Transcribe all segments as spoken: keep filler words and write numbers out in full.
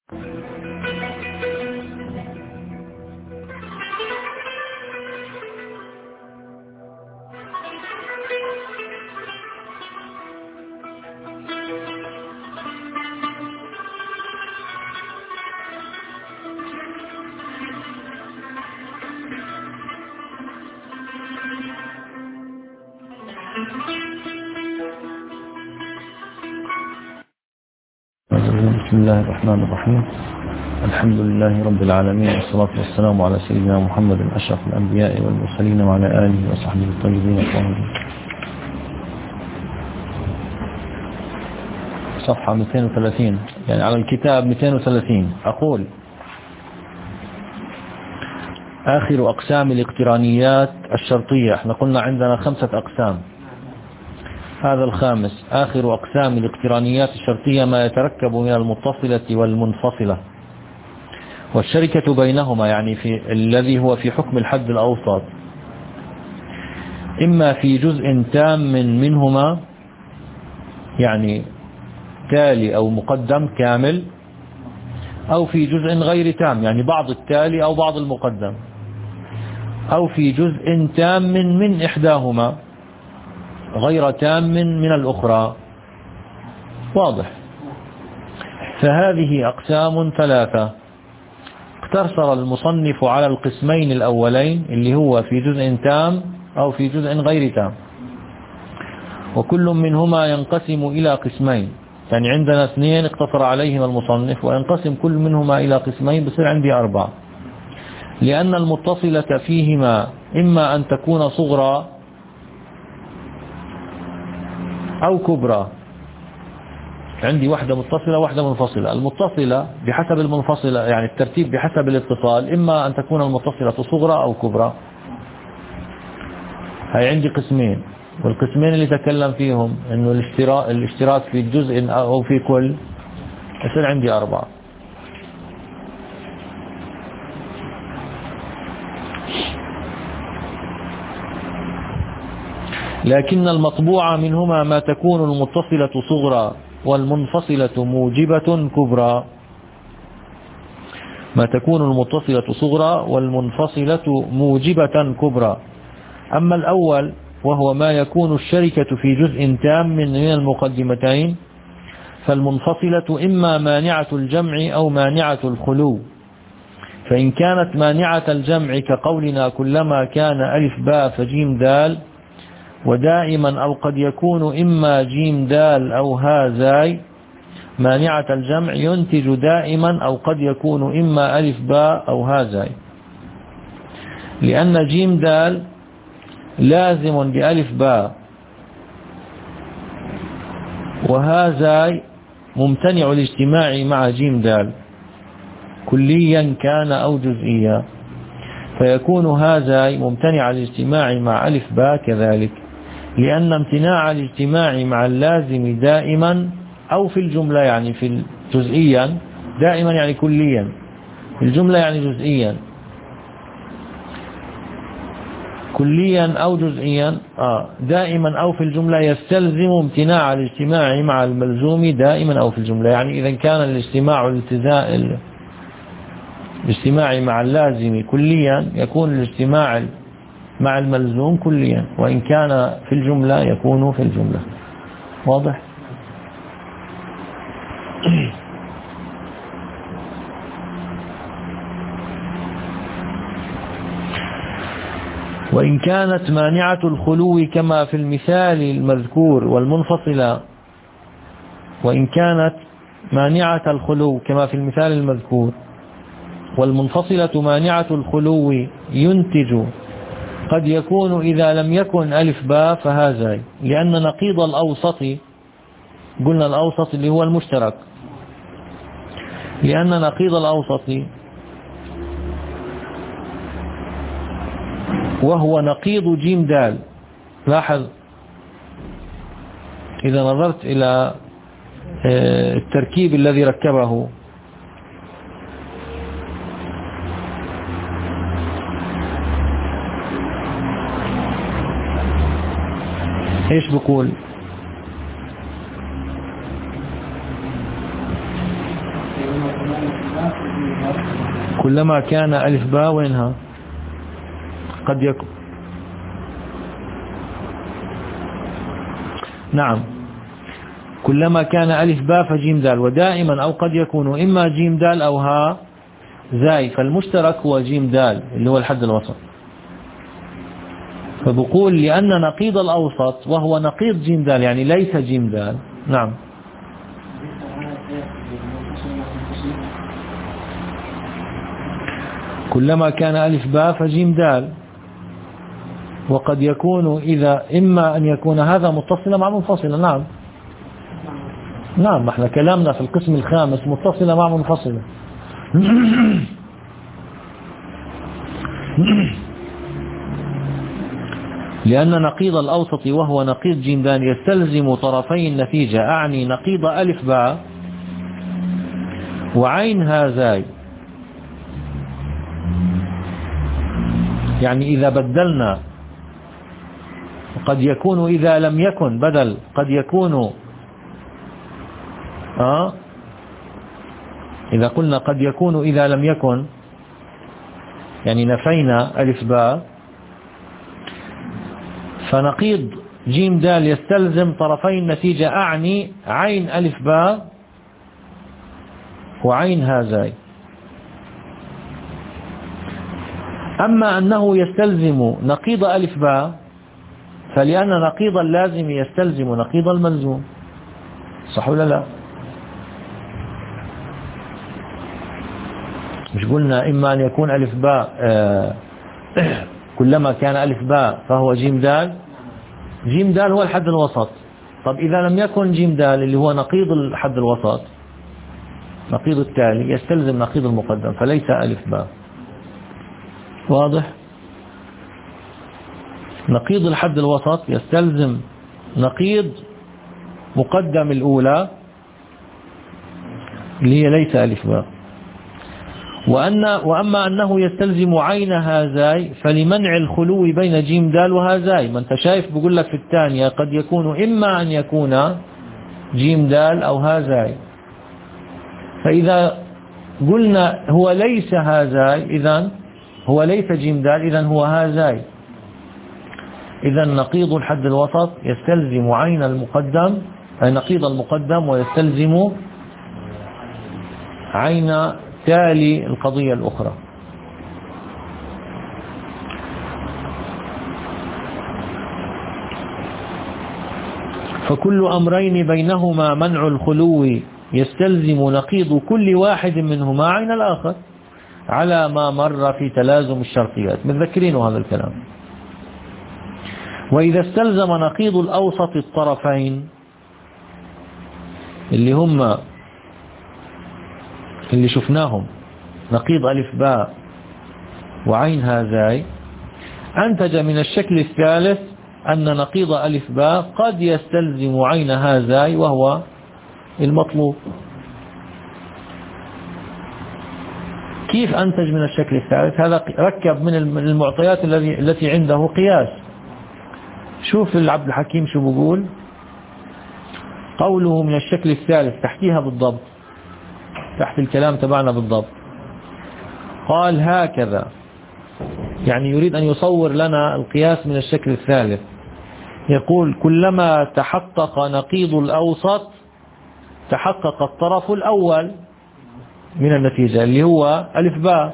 بسم الله الرحمن الرحيم. الحمد لله رب العالمين، والصلاة والسلام على سيدنا محمد أشرف الأنبياء والمرسلين وعلى آله وصحبه الطيبين الطاهرين. صفحة مئتين وثلاثين، يعني على الكتاب مئتين وثلاثين. أقول: آخر أقسام الاقترانيات الشرطية. احنا قلنا عندنا خمسة أقسام، هذا الخامس. آخر أقسام الاقترانيات الشرطية ما يتركب من المتصلة والمنفصلة والشركة بينهما، يعني في الذي هو في حكم الحد الأوسط، إما في جزء تام منهما، يعني تالي أو مقدم كامل، أو في جزء غير تام، يعني بعض التالي أو بعض المقدم، أو في جزء تام من إحداهما غير تام من الأخرى. واضح؟ فهذه أقسام ثلاثة. اقتصر المصنف على القسمين الأولين، اللي هو في جزء تام أو في جزء غير تام، وكل منهما ينقسم إلى قسمين. يعني عندنا اثنين اقتصر عليهما المصنف، وينقسم كل منهما إلى قسمين، بصير عندي أربعة. لأن المتصلة فيهما إما أن تكون صغرى أو كبرى. عندي واحدة متصلة واحدة منفصلة. المتصلة بحسب المنفصلة، يعني الترتيب بحسب الاتصال، إما أن تكون المتصلة صغرى أو كبرى. هاي عندي قسمين، والقسمين اللي تكلم فيهم إنه الاشتراك الاشتراك في جزء أو في كل، يصير عندي أربعة. لكن المطبوع منهما ما تكون المتصلة صغرى والمنفصلة موجبة كبرى. ما تكون المتصلة صغرى والمنفصلة موجبة كبرى. أما الأول وهو ما يكون الشركة في جزء تام من المقدمتين، فالمنفصلة إما مانعة الجمع أو مانعة الخلو. فإن كانت مانعة الجمع كقولنا كلما كان ألف باء فجيم دال، ودائما أو قد يكون إما جيم دال أو ها زاي، مانعة الجمع ينتج دائما أو قد يكون إما ألف باء أو ها زاي، لأن جيم دال لازم بألف باء، وها زاي ممتنع الاجتماع مع جيم دال كليا كان أو جزئيا، فيكون ها زاي ممتنع الاجتماع مع ألف باء كذلك، لأن امتناع الاجتماع مع اللازم دائما أو في الجملة، يعني في جزئيا، دائما يعني كليا، في الجملة يعني جزئيا، كليا أو جزئيا آه دائما أو في الجملة يستلزم امتناع الاجتماع مع الملزوم دائما أو في الجملة. يعني إذا كان الاجتماع الالتزاء الاجتماع مع اللازم كليا، يكون الاجتماع مع الملزوم كليا، وإن كان في الجملة يكون في الجملة. واضح؟ وإن كانت مانعة الخلو كما في المثال المذكور والمنفصلة وإن كانت مانعة الخلو كما في المثال المذكور والمنفصلة مانعة الخلو، ينتج قد يكون إذا لم يكن ألف باء فهذا، لأن نقيض الأوسط، قلنا الأوسط اللي هو المشترك، لأن نقيض الأوسط وهو نقيض جيم دال. لاحظ إذا نظرت إلى التركيب الذي ركبه، ايش بقول؟ كلما كان ألف باء وينها قد يكون نعم كلما كان ألف باء فجيم دال، ودائما أو قد يكون إما جيم دال أو ها زاي، فالمشترك هو جيم دال اللي هو الحد الوسط. فبقول لأن نقيض الأوسط وهو نقيض جيم دال يعني ليس جيم دال. نعم كلما كان ألف باء فجيم دال، وقد يكون إذا إما أن يكون هذا متصلا مع منفصلا. نعم نعم احنا كلامنا في القسم الخامس متصلة مع منفصلة. لأن نقيض الأوسط وهو نقيض جيم دال يستلزم طرفي النتيجة، أعني نقيض ألف باء وعين هازاي. يعني إذا بدلنا قد يكون إذا لم يكن بدل قد يكون آه إذا قلنا قد يكون إذا لم يكن يعني نفينا ألف باء، فنقيض جيم دال يستلزم طرفي النتيجة، أعني عين ألف باء وعين هازاي. أما أنه يستلزم نقيض ألف باء فلأن نقيض اللازم يستلزم نقيض الملزوم، صح ولا لا؟ مش قلنا إما أن يكون ألف باء آه كلما كان ألف باء فهو جيم دال، جيم دال هو الحد الوسط. طب إذا لم يكن جيم دال اللي هو نقيض الحد الوسط نقيض التالي يستلزم نقيض المقدم فليس ألف باء. واضح؟ نقيض الحد الوسط يستلزم نقيض مقدم الأولى اللي هي ليس ألف باء. وأن وأما أنه يستلزم عين هازاي فلمنع الخلو بين جيم دال وهازاي. ما أنت شايف بقول لك في الثانية قد يكون إما أن يكون جيم دال أو هازاي، فإذا قلنا هو ليس هازاي إذن هو ليس جيم دال إذن هو هازاي. إذن نقيض الحد الوسط يستلزم عين المقدم أي نقيض المقدم ويستلزم عين تالي القضية الأخرى. فكل أمرين بينهما منع الخلو يستلزم نقيض كل واحد منهما عين الآخر على ما مر في تلازم الشرطيات. متذكرين هذا الكلام. وإذا استلزم نقيض الأوسط الطرفين اللي هم اللي شفناهم نقيض ألف باء وعين هازاي، أنتج من الشكل الثالث أن نقيض ألف باء قد يستلزم عين هازاي وهو المطلوب. كيف أنتج من الشكل الثالث؟ هذا ركب من المعطيات التي عنده قياس. شوف العبد الحكيم شو بقول، قوله من الشكل الثالث تحتيها بالضبط، تحت الكلام تبعنا بالضبط، قال هكذا، يعني يريد أن يصور لنا القياس من الشكل الثالث. يقول كلما تحقق نقيض الأوسط تحقق الطرف الأول من النتيجة اللي هو ألف باء،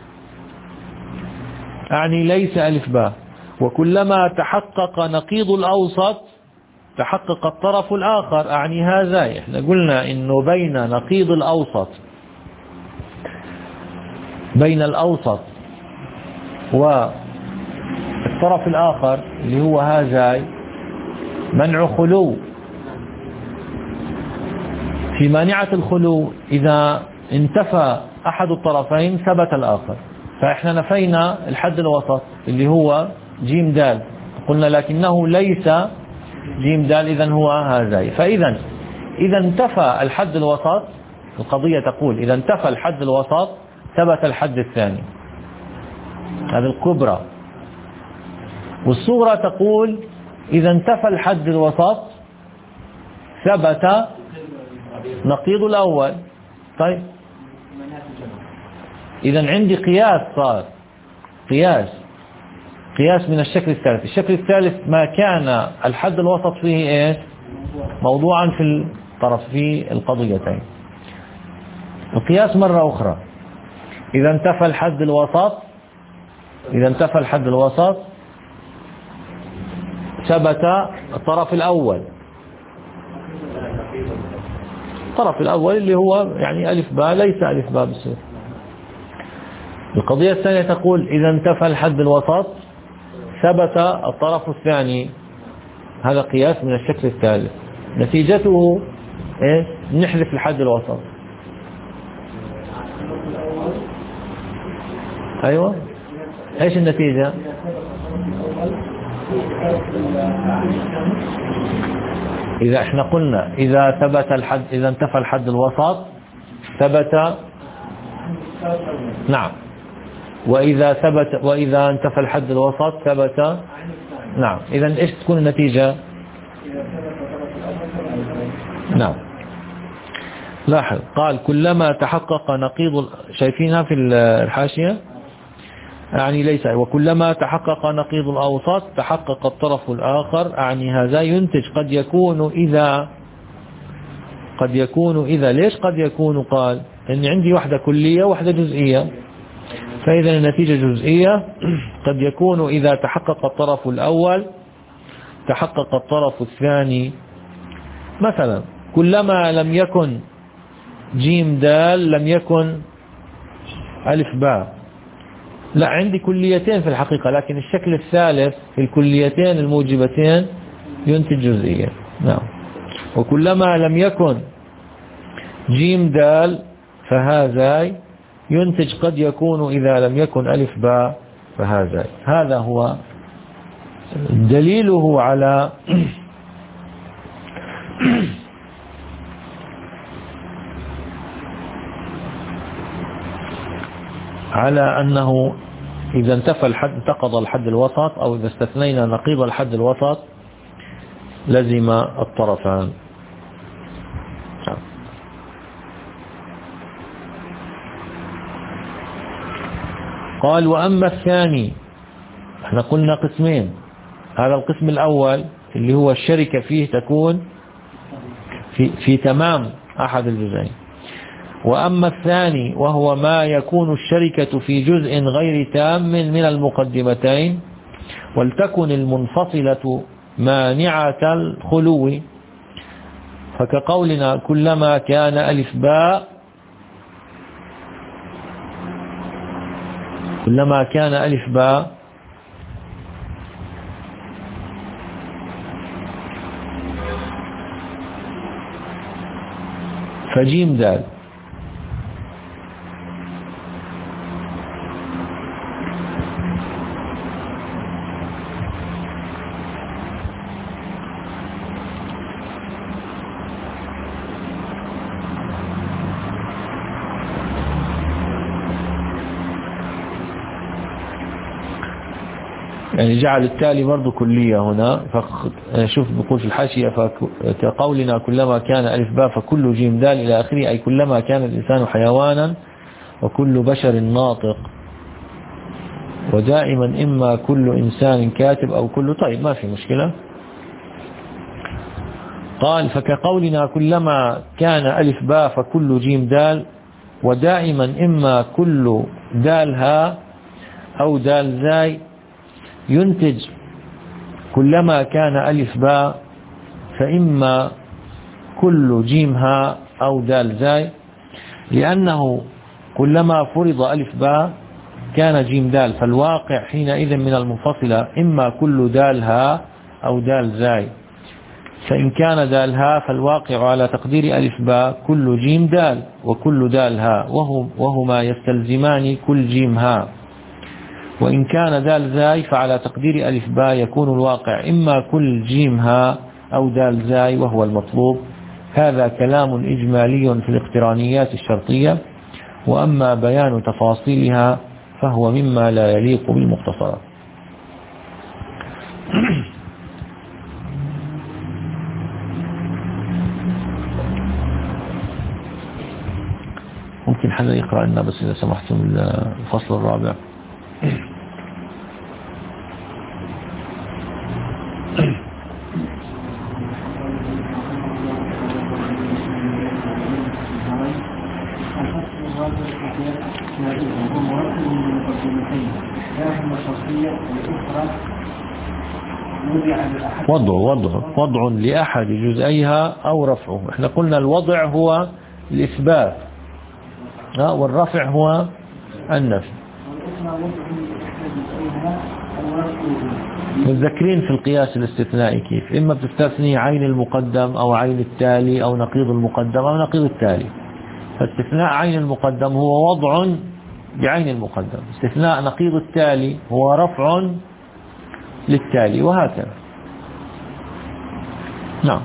يعني ليس ألف باء. وكلما تحقق نقيض الأوسط تحقق الطرف الآخر، أعني هذا. احنا قلنا إنه بين نقيض الأوسط بين الأوسط والطرف الآخر اللي هو هذا منع خلو. في مانعة الخلو إذا انتفى أحد الطرفين ثبت الآخر، فإحنا نفينا الحد الوسط اللي هو جيم دال، قلنا لكنه ليس جيم دال إذن هو هذا. فإذا إذا انتفى الحد الوسط، القضية تقول إذا انتفى الحد الوسط ثبت الحد الثاني، هذه الكبرى. والصغرى تقول إذا انتفى الحد الوسط ثبت نقيض الأول. طيب إذا عندي قياس صار قياس قياس من الشكل الثالث. الشكل الثالث ما كان الحد الوسط فيه إيه؟ موضوعا في الطرف في القضيتين. القياس مرة أخرى إذا انتفى الحد الوسط إذا انتفى الحد الوسط ثبت الطرف الأول. الطرف الأول اللي هو يعني ألف باء ليس ألف باء بصير. القضية الثانية تقول إذا انتفى الحد الوسط ثبت الطرف الثاني. هذا قياس من الشكل الثالث. نتيجته إيه؟ نحذف الحد الوسط. أيوة إيش النتيجة؟ إذا إحنا قلنا إذا ثبت الحد إذا انتفى الحد الوسط ثبت نعم وإذا ثبت وإذا انتفى الحد الوسط ثبت نعم. إذا إيش تكون النتيجة؟ نعم. لاحظ قال كلما تحقق نقيض شايفينها في الحاشية يعني ليس وكلما تحقق نقيض الأوسط تحقق الطرف الآخر أعني هذا ينتج قد يكون إذا قد يكون إذا ليش قد يكون؟ قال إن عندي واحدة كلية واحدة جزئية فإذا النتيجة جزئية. قد يكون إذا تحقق الطرف الأول تحقق الطرف الثاني. مثلا كلما لم يكن جيم دال لم يكن ألف باء. لا عندي كليتين في الحقيقة لكن الشكل الثالث في الكليتين الموجبتين ينتج جزئية. نعم. وكلما لم يكن جيم دال فهذا ينتج قد يكون إذا لم يكن ألف باء فهذا. هذا هو دليله على على أنه إذا انتفى الحد انتقض الحد الوسط أو إذا استثنينا نقيض الحد الوسط لزم الطرفان. قال وأما الثاني احنا قلنا قسمين. هذا القسم الأول اللي هو الشركة فيه تكون في, في تمام أحد الجزئين. وأما الثاني وهو ما يكون الشركة في جزء غير تام من المقدمتين ولتكن المنفصلة مانعة الخلو فكقولنا كلما كان ألف باء كلما كان ألف باء فجيم دال. يعني جعل التالي برضو كلية هنا. فشوف بقول في الحاشية فكقولنا كلما كان ألف باء فكل جيم دال إلى آخره أي كلما كان الإنسان حيوانا وكل بشر ناطق ودائما إما كل إنسان كاتب أو كل طيب ما في مشكلة. قال فكقولنا كلما كان ألف باء فكل جيم دال ودائما إما كل دال ها أو دال زاي ينتج كلما كان ألف باء فإما كل جيم ها أو دال زاي لأنه كلما فرض ألف باء كان جيم دال فالواقع حينئذ من المنفصلة إما كل دال ها أو دال زاي. فإن كان دال ها فالواقع على تقدير ألف باء كل جيم دال وكل دال ها وهما يستلزمان كل جيم ها. وإن كان دال زاي فعلى تقدير ألف باء يكون الواقع إما كل جيم ها أو دال زاي وهو المطلوب. هذا كلام إجمالي في الاقترانيات الشرطية وأما بيان تفاصيلها فهو مما لا يليق بالمختصرات. ممكن حدا يقرأ لنا بس إذا سمحتم الفصل الرابع. وضع وضع وضع لأحد جزئيها أو رفعه. احنا قلنا الوضع هو الإثبات والرفع هو النفي. متذكرين في القياس الاستثنائي كيف؟ إما بتستثني عين المقدم أو عين التالي أو نقيض المقدم أو نقيض التالي. فاستثناء عين المقدم هو وضع بعين المقدم، استثناء نقيض التالي هو رفع للتالي، وهكذا. نعم.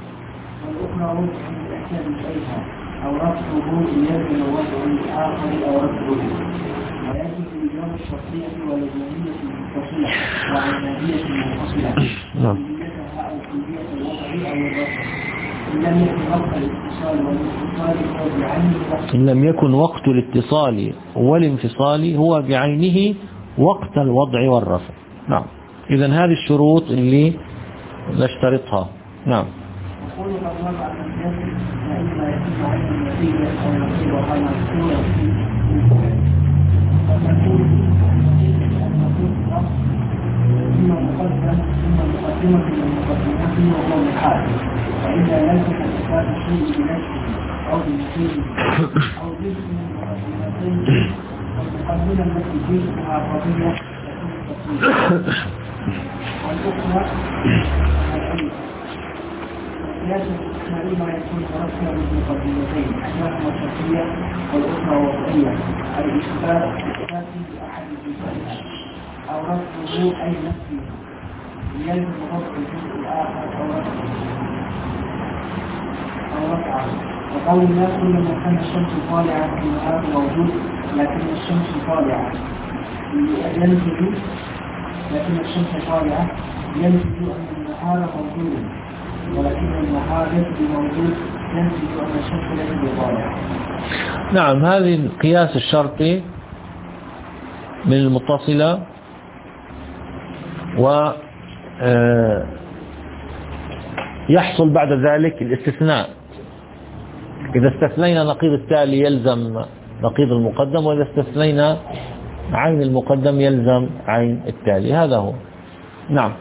أو رفعه يلزم وضع الآخر أو رفعه، ويجب بجانب الشرطية واللزومية المتصلة والعنادية المنفصلة، كليتها أو كلية الوضع أو الرفع، إن لم يكن وقت الاتصال والانفصال هو بعينه. إن لم يكن وقت الاتصال والانفصال هو بعينه وقت الوضع والرفع. نعم. إذن هذه الشروط اللي نشترطها. نعم. يقول قد وضع الجسد فإما يكون عين النتيجة أو نصيب وقال مذكورة فتكون ثم مقدم ثم مقدمة من المقدمات وهو محال، وإلا لازم إثبات الشيء بنفسه أو بنتيجه أو جزء من المقدمتين، والمقدمة التي جزءها قضية تكون تصوير. والأخرى قياس الاستثنائي ما يكون مركبا بالمقدمتين، احداهما شرطيه والاخرى وضعيه، الاثبات اثبات لاحد الجزئين او رفضه اي نفسه، يلزم رفع الجزء الاخر او رفعه او رفعه. وقولنا كلما كان الشمس طالعه في النهار موجود لكن الشمس طالعه ينتج لكن الشمس طالعه ينتج ان النهار موجود، ولكن النهار ليس موجود ينتج أن الشمس ليس بطالع. نعم. هذه القياس الشرطي من المتصلة، و يحصل بعد ذلك الاستثناء. إذا استثنينا نقيض التالي يلزم نقيض المقدم، وإذا استثنينا عين المقدم يلزم عين التالي. هذا هو. نعم.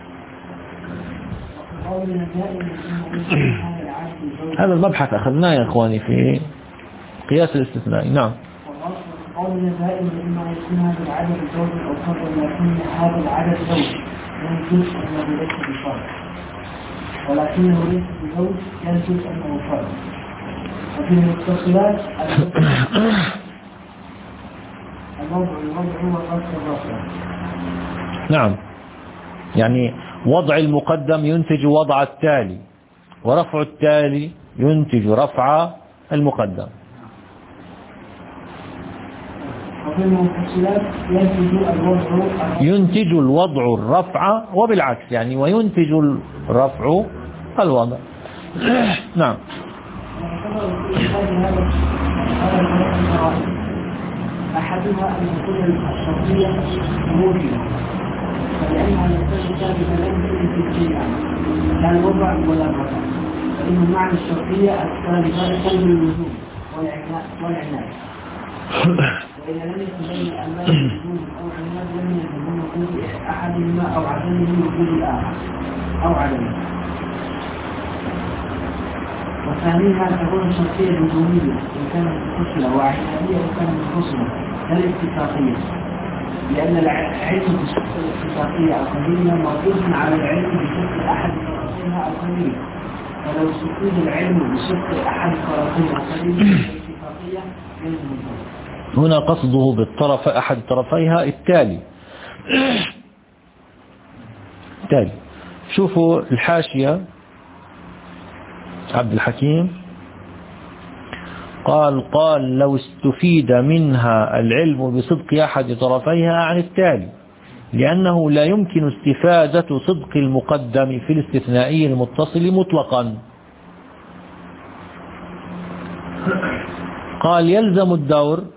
هذا المبحث أخذناه يا أخواني في قياس الاستثناء. نعم. قولنا دائما إما يكون هذا العدد زوج أو فرد، لكن هذا العدد زوج ينجز أنه ليس بفرد، ولكنه ليس بزوج ينجز أنه فرد. وفي المتصلات الوضع الوضع هو الرفع الرفع. نعم. يعني وضع المقدم ينتج وضع التالي، ورفع التالي ينتج رفع المقدم. وفي المتصلات ينتج الوضع ينتج الوضع الرفع، وبالعكس يعني وينتج الرفع الوضع. نعم. أحدها أن تكون الشرطية موجبة، فلأنها يحتاج ثابتا ليس في الجميع لا الوضع ولا الرفع، فإن معنى الشرطية الثابتة قلب اللزوم والعناد، وإذا لم يكن بين الأمام وجود أو عناد لم يكن وجود أحدهما أو عدمه وجود الآخر أو عدمه. وثانيها تكون الشرطية اللزومية إن كانت منفصلة، وعنادية إن كانت منفصلة، لا الاتفاقية، لأن العلم بشكل الاتفاقية أو قليلة موجود على العلم بشكل أحد طرفيها أو قليل، فلو سكون العلم بشكل أحد طرفيها أو قليل الاتفاقية يلزم. هنا قصده بالطرف أحد طرفيها التالي. التالي. شوفوا الحاشية عبد الحكيم قال قال لو استفيد منها العلم بصدق أحد طرفيها عن التالي، لأنه لا يمكن استفادة صدق المقدم في الاستثنائي المتصل مطلقا. قال يلزم الدور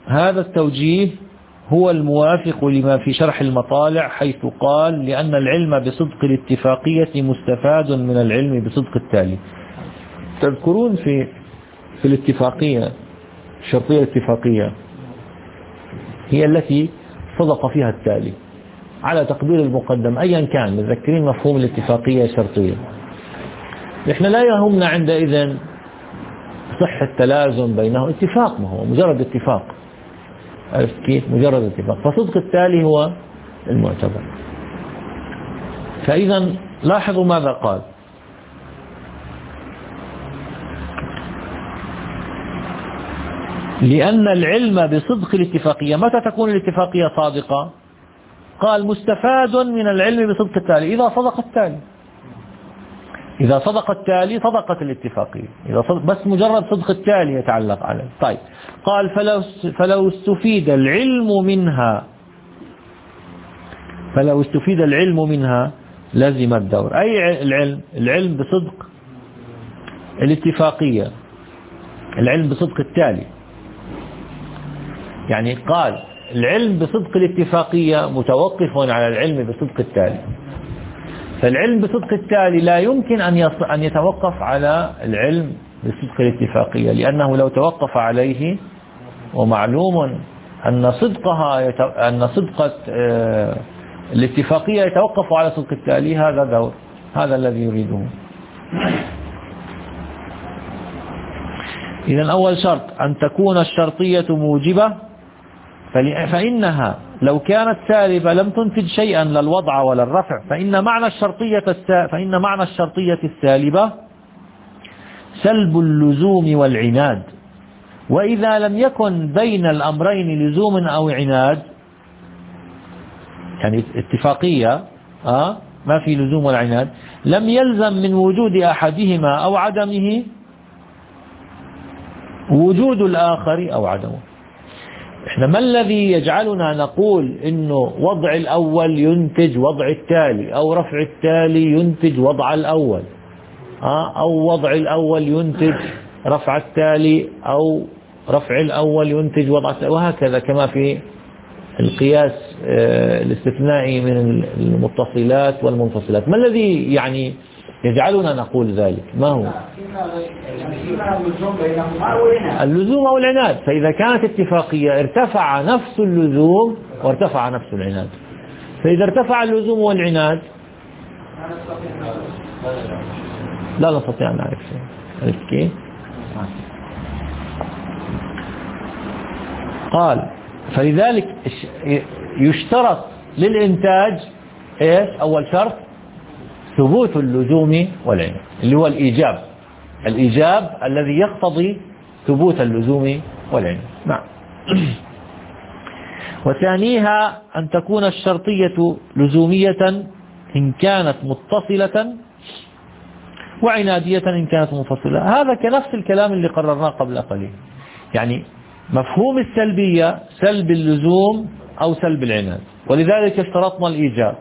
هذا التوجيه هو الموافق لما في شرح المطالع، حيث قال لأن العلم بصدق الاتفاقية مستفاد من العلم بصدق التالي. تذكرون في في الاتفاقية الشرطية الاتفاقية هي التي صدق فيها التالي على تقدير المقدم أيا كان. متذكرين مفهوم الاتفاقية الشرطية. إحنا لا يهمنا عندئذ صحة التلازم بينه، اتفاق، ما هو مجرد اتفاق. عرفت كيف؟ مجرد اتفاق. فصدق التالي هو المعتبر. فإذا لاحظوا ماذا قال: لأن العلم بصدق الاتفاقية. متى تكون الاتفاقية صادقة؟ قال مستفاد من العلم بصدق التالي إذا صدق التالي. إذا صدق التالي صدقت الاتفاقية. إذا صدق بس مجرد صدق التالي يتعلق عليه. طيب، قال فلو فلو استفيد العلم منها فلو استفيد العلم منها لزم الدور. أي العلم؟ العلم بصدق الاتفاقية، العلم بصدق التالي. يعني قال العلم بصدق الاتفاقية متوقف على العلم بصدق التالي. فالعلم بصدق التالي لا يمكن أن أن يتوقف على العلم بصدق الاتفاقية، لأنه لو توقف عليه، ومعلوم أن صدقها يت... أن صدق الاتفاقية يتوقف على صدق التالي، هذا دور، هذا الذي يريده. إذن أول شرط أن تكون الشرطية موجبة، فإنها لو كانت سالبة لم تنتج شيئا لا الوضع ولا الرفع. فإن معنى الشرطية الس... فإن معنى الشرطية السالبة سلب اللزوم والعناد. وإذا لم يكن بين الأمرين لزوم أو عناد، يعني اتفاقية آه ما في لزوم ولا عناد، لم يلزم من وجود أحدهما أو عدمه وجود الآخر أو عدمه. احنا ما الذي يجعلنا نقول انه وضع الاول ينتج وضع التالي، او رفع التالي ينتج وضع الاول، اه او وضع الاول ينتج رفع التالي، او رفع الاول ينتج وضع التالي، وهكذا كما في القياس اه الاستثنائي من المتصلات والمنفصلات. ما الذي يعني يجعلنا نقول ذلك؟ ما هو اللزوم أو العناد؟ فإذا كانت اتفاقية ارتفع نفس اللزوم وارتفع نفس العناد. فإذا ارتفع اللزوم والعناد لا نستطيع أن نعرف شيء. عرفت كيف؟ قال فلذلك يشترط للإنتاج إيش؟ أول شرط ثبوت اللزوم والعناد، اللي هو الإيجاب، الإيجاب الذي يقتضي ثبوت اللزوم والعناد. نعم. وثانيها أن تكون الشرطية لزومية إن كانت متصلة، وعنادية إن كانت منفصلة. هذا كنفس الكلام اللي قررناه قبل قليل. يعني مفهوم السلبية سلب اللزوم أو سلب العناد، ولذلك اشترطنا الإيجاب.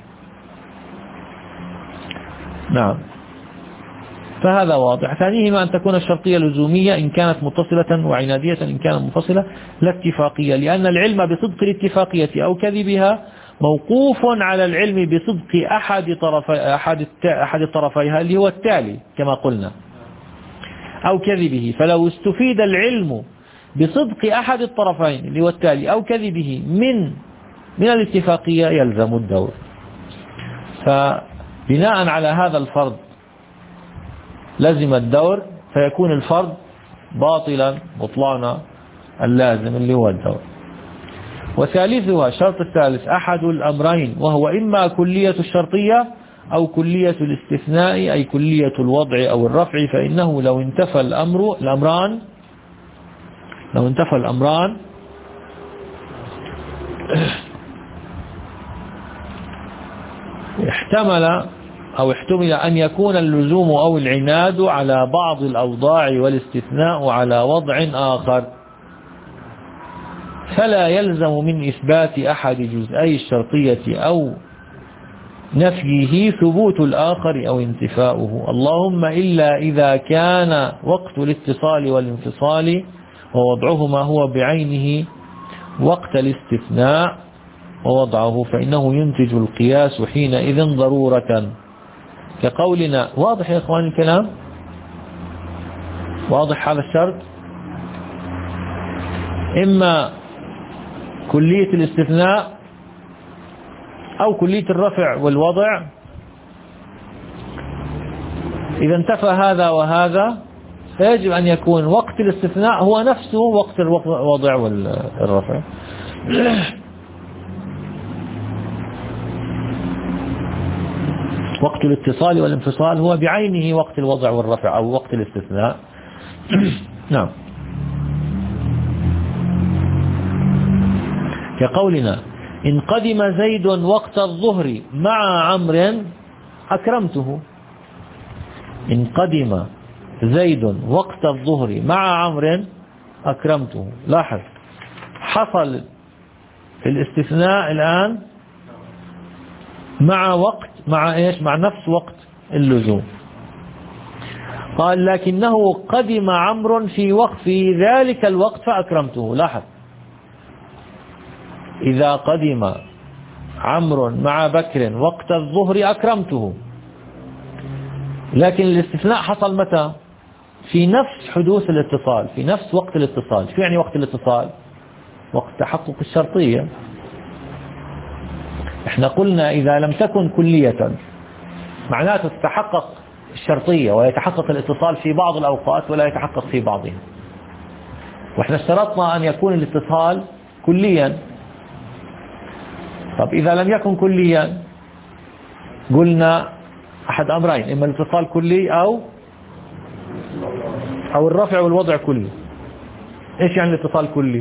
نعم، فهذا واضح. ثانيهما أن تكون الشرطية لزومية إن كانت متصلة، وعنادية إن كانت منفصلة، لا اتفاقية، لأن العلم بصدق الاتفاقية أو كذبها موقوف على العلم بصدق أحد طرفي أحد أحد طرفيها اللي هو التالي كما قلنا، أو كذبه. فلو استفيد العلم بصدق أحد الطرفين اللي هو التالي أو كذبه من من الاتفاقية يلزم الدور. فبناء على هذا الفرض لزم الدور، فيكون الفرض باطلا بطلان اللازم اللي هو الدور. وثالثها الشرط الثالث أحد الأمرين، وهو إما كلية الشرطية أو كلية الاستثناء، أي كلية الوضع أو الرفع. فإنه لو انتفى الأمر الأمران لو انتفى الأمران احتمل أو احتمل أن يكون اللزوم أو العناد على بعض الأوضاع والاستثناء على وضع آخر، فلا يلزم من إثبات أحد جزئي الشرطية أو نفيه ثبوت الآخر أو انتفاؤه، اللهم إلا إذا كان وقت الاتصال والانفصال ووضعهما هو بعينه وقت الاستثناء ووضعه فإنه ينتج القياس حينئذ ضرورة، كقولنا. واضح يا إخواني الكلام؟ واضح هذا الشرط؟ إما كلية الاستثناء أو كلية الرفع والوضع. إذا انتفى هذا وهذا فيجب أن يكون وقت الاستثناء هو نفسه وقت الوضع والرفع. وقت الاتصال والانفصال هو بعينه وقت الوضع والرفع أو وقت الاستثناء. نعم، كقولنا إن قدم زيد وقت الظهر مع عمرو أكرمته. إن قدم زيد وقت الظهر مع عمرو أكرمته. لاحظ، حصل الاستثناء الآن مع وقت مع إيش مع نفس وقت اللزوم. قال لكنه قدم عمرو في وقت في ذلك الوقت فأكرمته. لاحظ، إذا قدم عمرو مع بكر وقت الظهر أكرمته، لكن الاستثناء حصل متى؟ في نفس حدوث الاتصال، في نفس وقت الاتصال. شو يعني وقت الاتصال؟ وقت تحقق الشرطية. احنا قلنا إذا لم تكن كلية معناته تتحقق الشرطية ويتحقق الاتصال في بعض الأوقات ولا يتحقق في بعضها. واحنا اشترطنا أن يكون الاتصال كليا. طب إذا لم يكن كليا قلنا أحد أمرين، إما الاتصال كلي أو أو الرفع والوضع كلي. إيش يعني الاتصال كلي؟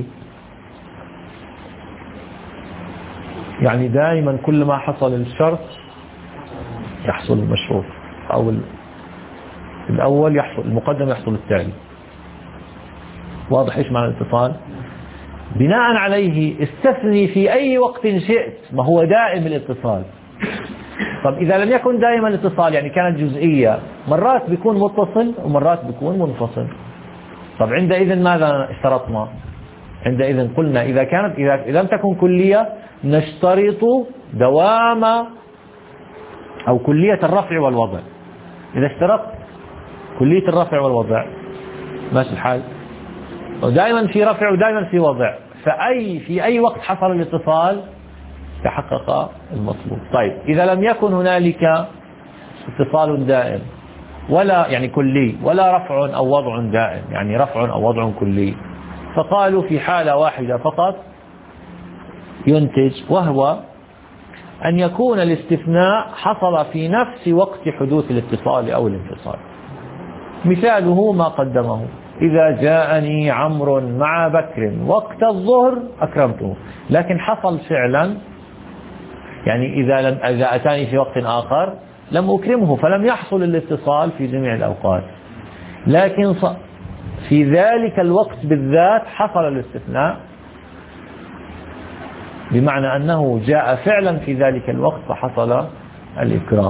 يعني دائما كل ما حصل الشرط يحصل المشروط، أو الأول يحصل المقدم يحصل التالي. واضح إيش معنى الاتصال؟ بناء عليه استثني في أي وقت شئت، ما هو دائم الاتصال. طب إذا لم يكن دائما الاتصال يعني كانت جزئية، مرات بيكون متصل ومرات بيكون منفصل. طب عندئذ ماذا اشترطنا؟ عندئذ قلنا إذا كانت إذا لم تكن كلية نشترط دوام أو كلية الرفع والوضع. إذا اشترطت كلية الرفع والوضع ماشي الحال، ودائما في رفع ودائما في وضع، فأي في أي وقت حصل الاتصال تحقق المطلوب. طيب إذا لم يكن هنالك اتصال دائم ولا يعني كلي ولا رفع أو وضع دائم، يعني رفع أو وضع كلي، فقالوا في حالة واحدة فقط ينتج، وهو أن يكون الاستثناء حصل في نفس وقت حدوث الاتصال أو الانفصال. مثاله ما قدمه: إذا جاءني عمرو مع بكر وقت الظهر أكرمته. لكن حصل فعلا، يعني إذا لم إذا أتاني في وقت آخر لم أكرمه، فلم يحصل الاتصال في جميع الأوقات، لكن في ذلك الوقت بالذات حصل الاستثناء، بمعنى أنه جاء فعلا في ذلك الوقت فحصل الإكرام.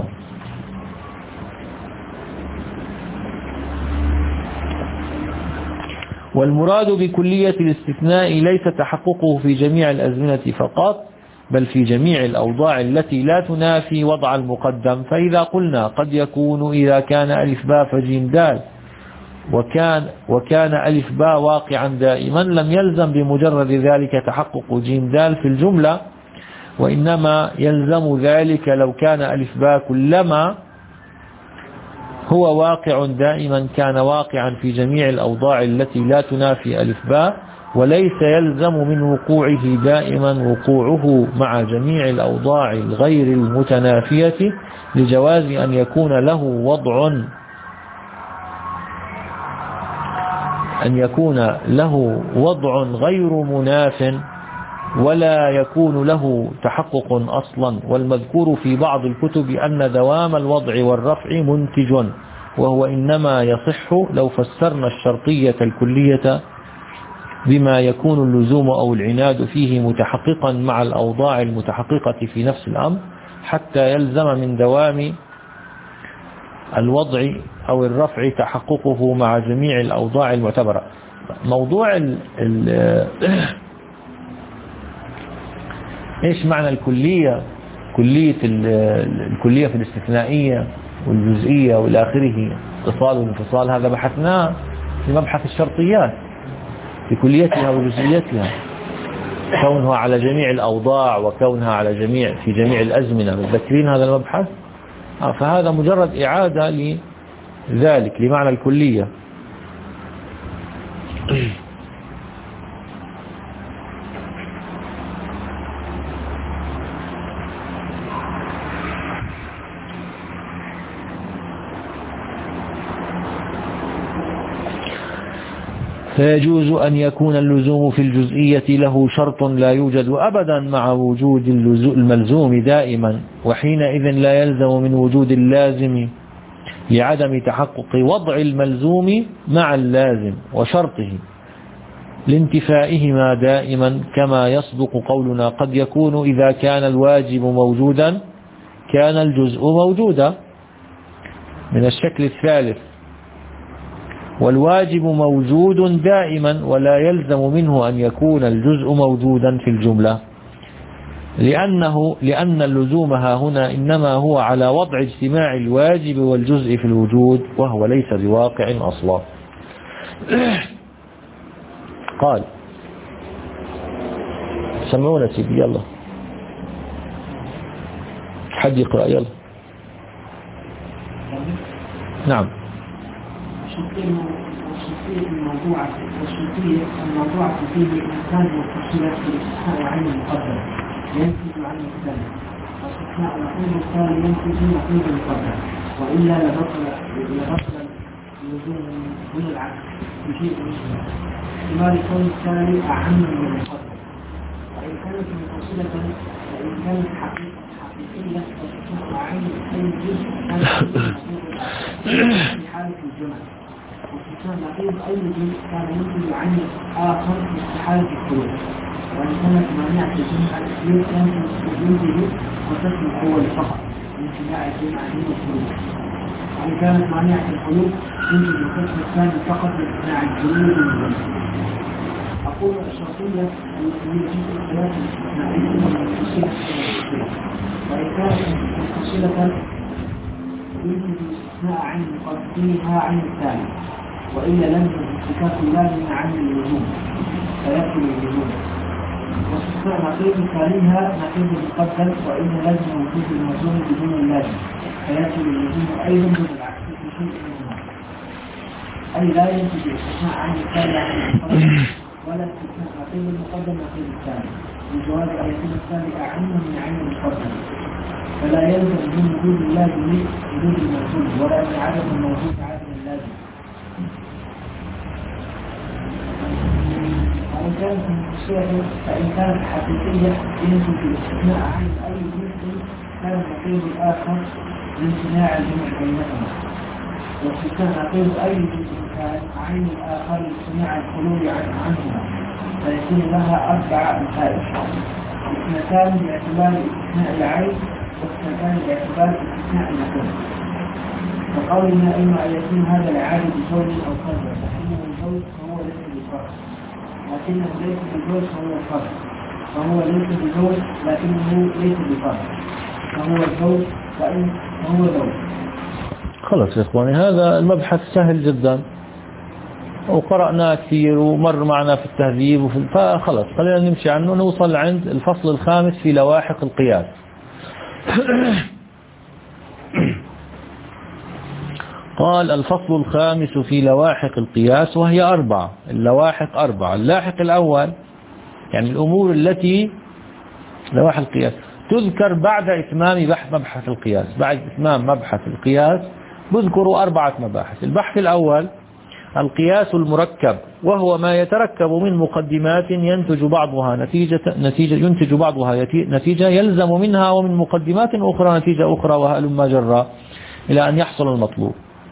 والمراد بكلية الاستثناء ليس تحققه في جميع الأزمنة فقط، بل في جميع الأوضاع التي لا تنافي وضع المقدم. فإذا قلنا قد يكون إذا كان ألف باء فجيم دال وكان وكان ألف باء واقعا دائما، لم يلزم بمجرد ذلك تحقق جيم دال في الجملة، وإنما يلزم ذلك لو كان ألف باء كلما هو واقع دائما كان واقعا في جميع الأوضاع التي لا تنافي ألف باء، وليس يلزم من وقوعه دائما وقوعه مع جميع الأوضاع الغير المتنافية، لجواز أن يكون له وضع أن يكون له وضع غير مناف ولا يكون له تحقق أصلا. والمذكور في بعض الكتب أن دوام الوضع والرفع منتج، وهو إنما يصح لو فسرنا الشرطية الكلية بما يكون اللزوم أو العناد فيه متحققا مع الأوضاع المتحققة في نفس الأمر، حتى يلزم من دوام الوضع أو الرفع تحققه مع جميع الأوضاع المعتبرة. موضوع ال ال إيش معنى الكلية؟ كلية الكلية في الاستثنائية والجزئية والى آخره، اتصال والانفصال، هذا بحثناه في مبحث الشرطيات بكليتها وجزئيتها، كونها على جميع الأوضاع وكونها على جميع في جميع الأزمنة. متذكرين هذا المبحث؟ فهذا مجرد إعادة لذلك لمعنى الكلية. فيجوز أن يكون اللزوم في الجزئية له شرط لا يوجد أبدا مع وجود الملزوم دائما، وحينئذ لا يلزم من وجود اللازم لعدم تحقق وضع الملزوم مع اللازم وشرطه لانتفائهما دائما، كما يصدق قولنا قد يكون إذا كان الواجب موجودا كان الجزء موجودا من الشكل الثالث. والواجب موجود دائما ولا يلزم منه أن يكون الجزء موجودا في الجملة، لأنه لأن اللزوم ها هنا إنما هو على وضع اجتماع الواجب والجزء في الوجود، وهو ليس بواقع أصلا. قال سمعونا سيدي، يلا حد يقرأ يلا. نعم. والشرطية الموضوعة والشرطية الموضوعة فيه الإنسان والتفصيلات في الاستثناء وعين المقدر ينتج عن الثاني، واستثناء نقيض الثاني ينتج نقيض المقدر، وإلا لبطل لبطل اللزوم من العكس بشيء مشبه، احتمال كون الثاني أعم من المقدر. وإن كانت منفصلة فإن كانت حقيقة حقيقية فتكون عين أي جزء كانت في حالة الجمع، واستثناء نقيض أي جزء كان ينتج عن آخر في استحالة الخروج. وإن كانت مانعة الجمع ينتج قسم الأول فقط امتناع الجمع من الخروج، وإن كانت مانعة الخروج ينتج القسم الثاني فقط لامتناع الخروج من الجمع. أقول الشرطية التي هي جزء الثلاث الاستثنائية والمنفصلة، وإن كانت منفصلة ينتج الاستثناء عن مقدمها عن الثاني، وإلا لم يكن احتكاك اللازم عن اللزوم فيكفي اللزوم. واستثناء نقيض ثانيها نقيض المقدم، وإلا لازم وجود الملزوم بدون اللازم فيكفي اللزوم أيضا دون العكس في شيء منهما، أي لا ينتج الاستثناء عن الثاني عن المقدم، ولا استثناء نقيض المقدم نقيض الثاني، بجواز أن يكون الثاني أعم من عين المقدم، فلا يلزم من وجود اللازم وجود الموجود، ولا من عدم الموجود عدم اللازم. وإن كانت منفصلة فإن كانت حقيقية ينتج الاستثناء عن أي جزء كان نقيض الآخر لامتناع الجمع بينهما، واستثناء نقيض أي جزء كان عين الآخر لامتناع الخلو عنهما، فيكون لها أربع مسائل: اثنتان باعتبار استثناء العين، واثنتان باعتبار استثناء النقيض. فقولنا إما أن يكون هذا العادي بزوج أو فرد، فإنه الزوج فهو ليس بفرد، لكنه ليس بزوج فهو الفرد، فهو ليس بزوج لكنه ليس بفرد، فهو الزوج فهو زوج. خلاص يا إخواني، هذا المبحث سهل جدا وقرأناه كثير ومر معنا في التهذيب وفي، فخلاص خلينا نمشي عنه. نوصل عند الفصل الخامس في لواحق القياس. قال الفصل الخامس في لواحق القياس، وهي أربعة. اللواحق أربعة. اللاحق الأول يعني الأمور التي لواحق القياس تذكر بعد إتمام بحث مبحث القياس. بعد إتمام مبحث القياس بذكروا أربعة مباحث. البحث الأول القياس المركب، وهو ما يتركب من مقدمات ينتج بعضها نتيجة, نتيجة ينتج بعضها نتيجة يلزم منها، ومن مقدمات أخرى نتيجة أخرى، وهلم جرا إلى أن يحصل المطلوب.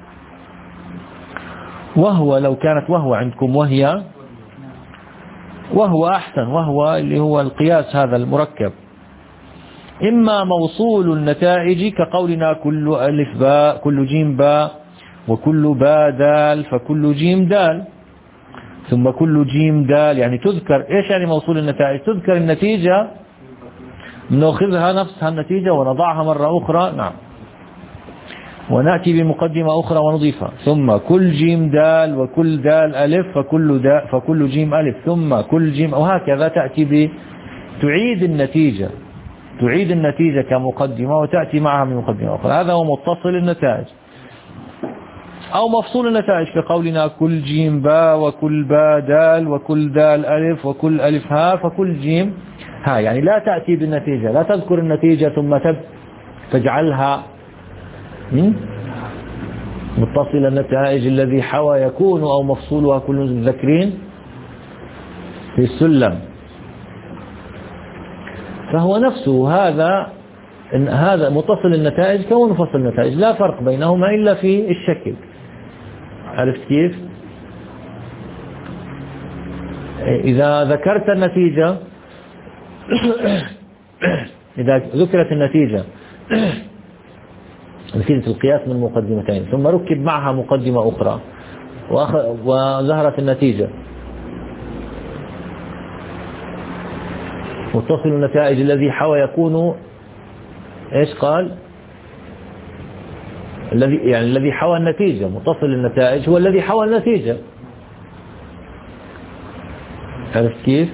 وهو لو كانت وهو عندكم وهي وهو أحسن، وهو اللي هو القياس هذا المركب، إما موصول النتائج كقولنا كل ألف باء كل جيم باء وكل باء دال فكل جيم دال، ثم كل جيم دال، يعني تذكر إيش يعني موصول النتائج؟ تذكر النتيجة نأخذها نفسها النتيجة ونضعها مرة أخرى. نعم. ونأتي بمقدمة أخرى ونضيفها. ثم كل جيم دال وكل دال ألف فكل, دال فكل جيم ألف ثم كل جيم، وهكذا تأتي ب تعيد النتيجة تعيد النتيجة كمقدمة وتأتي معها من مقدمة أخرى. هذا هو متصل النتائج. أو مفصول النتائج كقولنا كل جيم باء وكل باء دال وكل دال ألف وكل ألف ها فكل جيم ها. يعني لا تأتي بالنتيجة، لا تذكر النتيجة ثم تجعلها متصل النتائج الذي حوى يكون أو مفصولها كل مذكرين في السلم. فهو نفسه هذا إن هذا متصل النتائج كمنفصل النتائج، لا فرق بينهما إلا في الشكل. عرفت كيف؟ إذا ذكرت النتيجة إذا ذكرت النتيجة نتيجة القياس من مقدمتين ثم ركب معها مقدمة أخرى وظهرت النتيجة، متصل النتائج الذي حوى يكون ايش قال؟ الذي يعني الذي حوى النتيجة. متصل النتائج هو الذي حوى النتيجة. عرفت كيف؟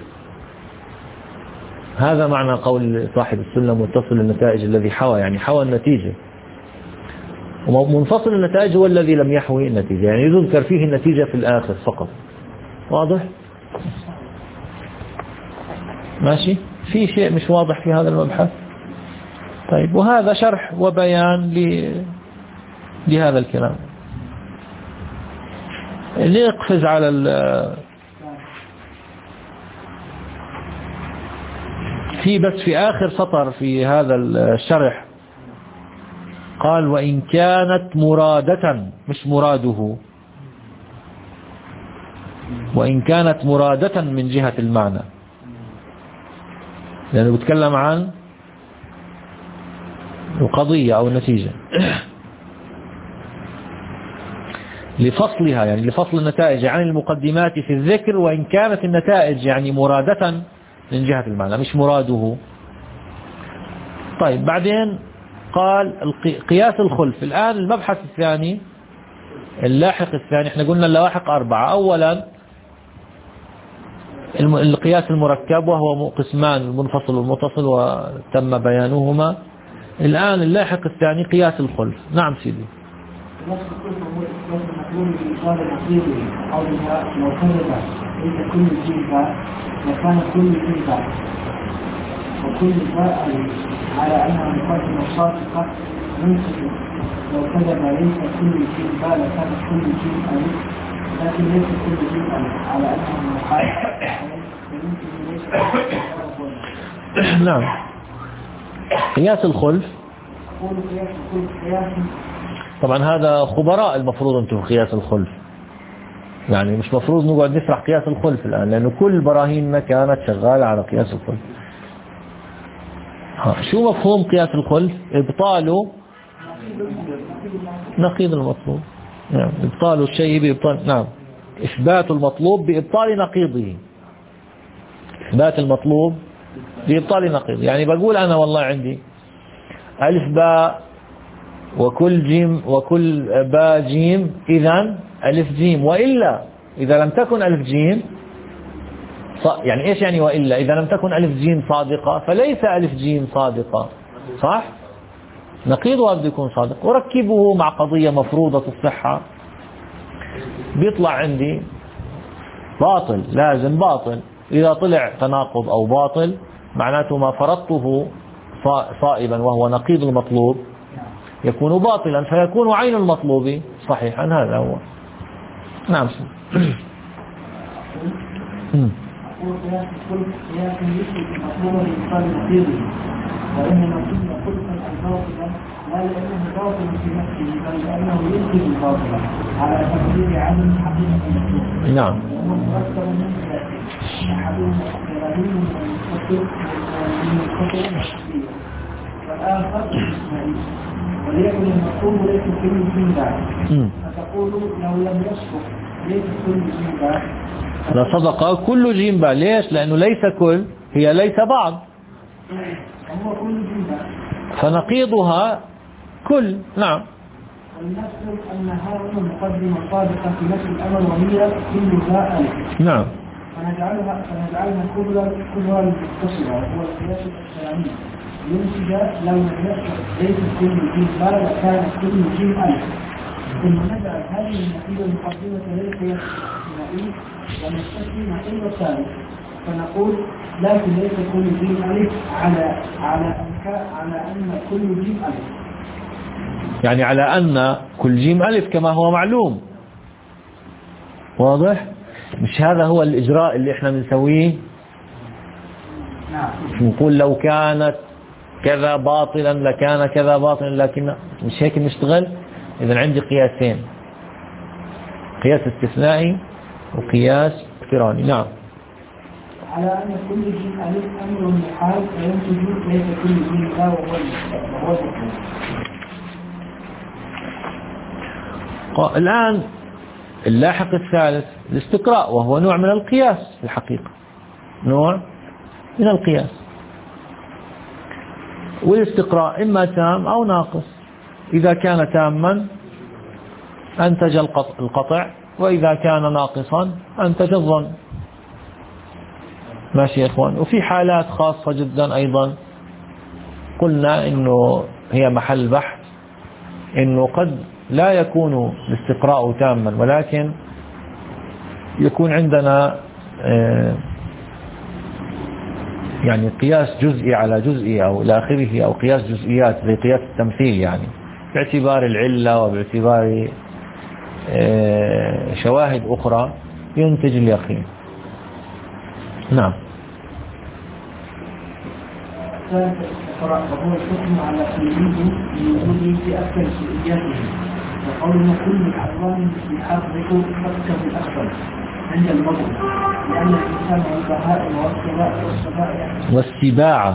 هذا معنى قول صاحب السلم متصل النتائج الذي حوى، يعني حوى النتيجة. ومنفصل النتائج هو الذي لم يحوي النتيجة، يعني يذكر فيه النتيجة في الآخر فقط. واضح؟ ماشي؟ في شيء مش واضح في هذا المبحث؟ طيب، وهذا شرح وبيان ل... لهذا الكلام. نقفز على ال... في بس في آخر سطر في هذا الشرح قال وإن كانت مرادة، مش مراده، وإن كانت مرادة من جهة المعنى، لأنه بتكلم عن القضية أو النتيجة لفصلها، يعني لفصل النتائج عن المقدمات في الذكر، وإن كانت النتائج يعني مرادة من جهة المعنى مش مراده. طيب، بعدين قال قياس الخلف. الآن المبحث الثاني اللاحق الثاني، احنا قلنا اللواحق أربعة. أولا القياس المركب وهو قسمان، المنفصل والمتصل، وتم بيانهما. الآن اللاحق الثاني قياس الخلف. نعم سيدي. قياس الخلف هو إثبات المطلوب بإيصال نقيضه، قولها لو كذب ليس كل شيء باء لكان كل شيء باء، وكل باء على أنها مقدمة صادقة منصفة. لو كذب ليس كل شيء باء لكان كل شيء ألف، لكن ليس كل شيء ألف على أنها محال. نعم. قياس الخلف طبعا هذا خبراء المفروض انتم في قياس الخلف، يعني مش مفروض نقعد نشرح قياس الخلف الآن، لأنه كل براهيننا كانت شغالة على قياس الخلف. ها. شو مفهوم قياس الخلف؟ إبطاله نقيض المطلوب. نعم. إبطال الشيء بإبطال، نعم، إثبات المطلوب بإبطال نقيضه. إثبات المطلوب بإبطال نقيض. يعني بقول أنا والله عندي ألف باء وكل جيم وكل باء جيم، إذن ألف جيم، وإلا إذا لم تكن ألف جيم، يعني إيش يعني وإلا؟ إذا لم تكن ألف جيم صادقة فليس ألف جيم صادقة، صح؟ نقيضها بده يكون صادق. وركبه مع قضية مفروضة الصحة، بيطلع عندي باطل، لازم باطل. إذا طلع تناقض أو باطل معناته ما فرضته صائبا وهو نقيض المطلوب يكون باطلا، فيكون عين المطلوب صحيحا. هذا هو. نعم. أقول قياس الخلف قياس يثبت مطلوبا لإبطال نقيضه، وإنما كنا خلفا الباطلا لا لأنه باطل في نفسه، بل لأنه يثبت الباطل على تقدير عدم حقيقة المطلوب. نعم. وهو مركب من ثلاثة، أحدهما إرادي ومنفصل ومنفصل وحقيقي، والآخر إسماعيل. وليكن المطلوب ليس كل شيء بعد، فتقول لو لم يسبق ليس كل شيء بعد لصدق كل جيم باء. ليش؟ لأنه ليس كل، هي ليس بعض. وهو كل جملة. فنقيضها كل. نعم. ولنفرض أن هذه المقدمة صادقة في نفس الأمر وهي كلها ألف. نعم. فنجعلها فنجعلها كلها كلها متصلة وهو القياس الكلامي. ينتج لو لم ليس كل جيم باء وكان كل جيم ألف. ثم نجعل هذه النتيجة المقدمة للقياس الثنائي ونستثني محل الثالث فنقول لكن ليس كل جيم ألف على على أن على أن كل جيم ألف. يعني على أن كل جيم ألف كما هو معلوم. واضح؟ مش هذا هو الإجراء اللي احنا بنسويه؟ نعم. نقول لو كانت كذا باطلا لكان كذا باطلا، لكن مش هيك نشتغل. إذا عندي قياسين، قياس استثنائي وقياس اقتراني. نعم. على أن كل جيم ألف أمر محال فينتج ليس كل جيم لا وهو الآن اللاحق الثالث الاستقراء، وهو نوع من القياس في الحقيقة، نوع من القياس. والاستقراء إما تام أو ناقص. إذا كان تاما أنتج القطع، وإذا كان ناقصا أنتج الظن. ماشي يا إخوان. وفي حالات خاصة جدا أيضا قلنا إنه هي محل بحث، إنه قد لا يكون الاستقراء تاما ولكن يكون عندنا يعني قياس جزئي على جزئي أو إلى آخره، أو قياس جزئيات زي قياس التمثيل، يعني باعتبار العلة وباعتبار شواهد أخرى ينتج اليقين. نعم. وهو الحكم على كلمه لوجوده في أكثر جزئياته، وقولنا كل الأعوام يحرك أكثر الأكثر عند المضرب، لأن الإنسان والبهائم والسبائع والسباعة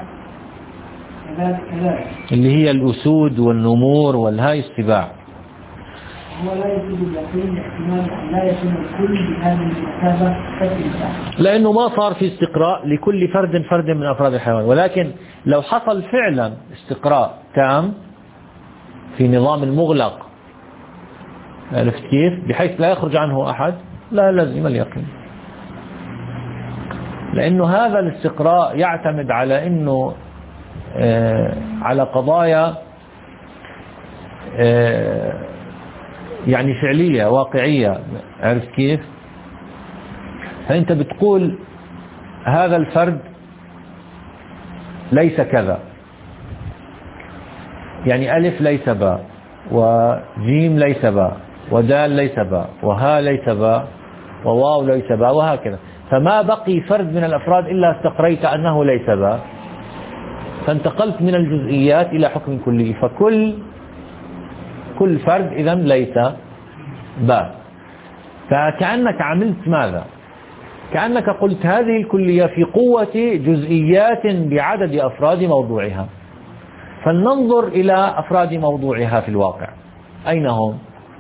اللي هي الأسود والنمور والهاي السباع، هو لا يفيد اليقين احتمال أن لا يكون الكل بهذه المثابة كالإنسان، لأنه ما صار في استقراء لكل فرد فرد من أفراد الحيوان. ولكن لو حصل فعلا استقراء تام في نظام المغلق، عرفت كيف؟ بحيث لا يخرج عنه أحد، لا لازم اليقين، لأنه هذا الاستقراء يعتمد على أنه آه على قضايا آه يعني فعلية واقعية، عرفت كيف؟ فأنت بتقول هذا الفرد ليس كذا، يعني ألف ليس باء، وجيم ليس باء، ودال ليس باء، وها ليس باء، وواو ليس باء، وهكذا. فما بقي فرد من الأفراد إلا استقريت أنه ليس باء، فانتقلت من الجزئيات إلى حكم كلي، فكل كل فرد إذن ليس باء. فكأنك عملت ماذا؟ كأنك قلت هذه الكلية في قوة جزئيات بعدد أفراد موضوعها، فلننظر إلى أفراد موضوعها في الواقع أين هم؟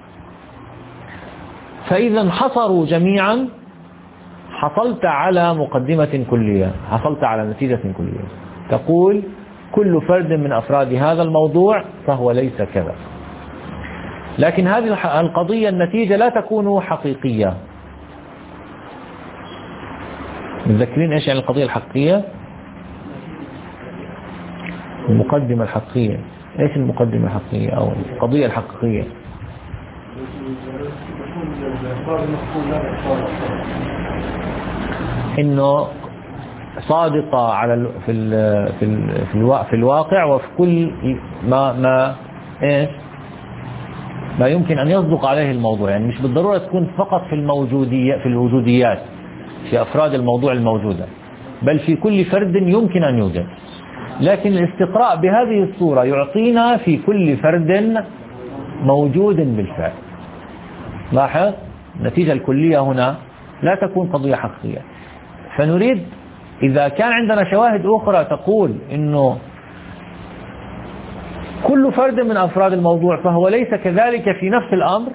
فإذا انحصروا جميعا حصلت على مقدمة كلية، حصلت على نتيجة كلية تقول كل فرد من أفراد هذا الموضوع فهو ليس كذا. لكن هذه القضية النتيجة لا تكون حقيقية. متذكرين ايش يعني القضية الحقيقية؟ المقدمة الحقيقية. ايش المقدمة الحقيقية او القضية الحقيقية؟ انه صادقة على في ال في ال في, الوا في الواقع وفي كل ما ما ايش ما يمكن ان يصدق عليه الموضوع، يعني مش بالضرورة تكون فقط في الموجودية في الوجوديات في افراد الموضوع الموجودة، بل في كل فرد يمكن ان يوجد. لكن الاستقراء بهذه الصورة يعطينا في كل فرد موجود بالفعل. لاحظ النتيجة الكلية هنا لا تكون قضية حقيقية. فنريد إذا كان عندنا شواهد أخرى تقول إنه كل فرد من أفراد الموضوع فهو ليس كذلك في نفس الأمر،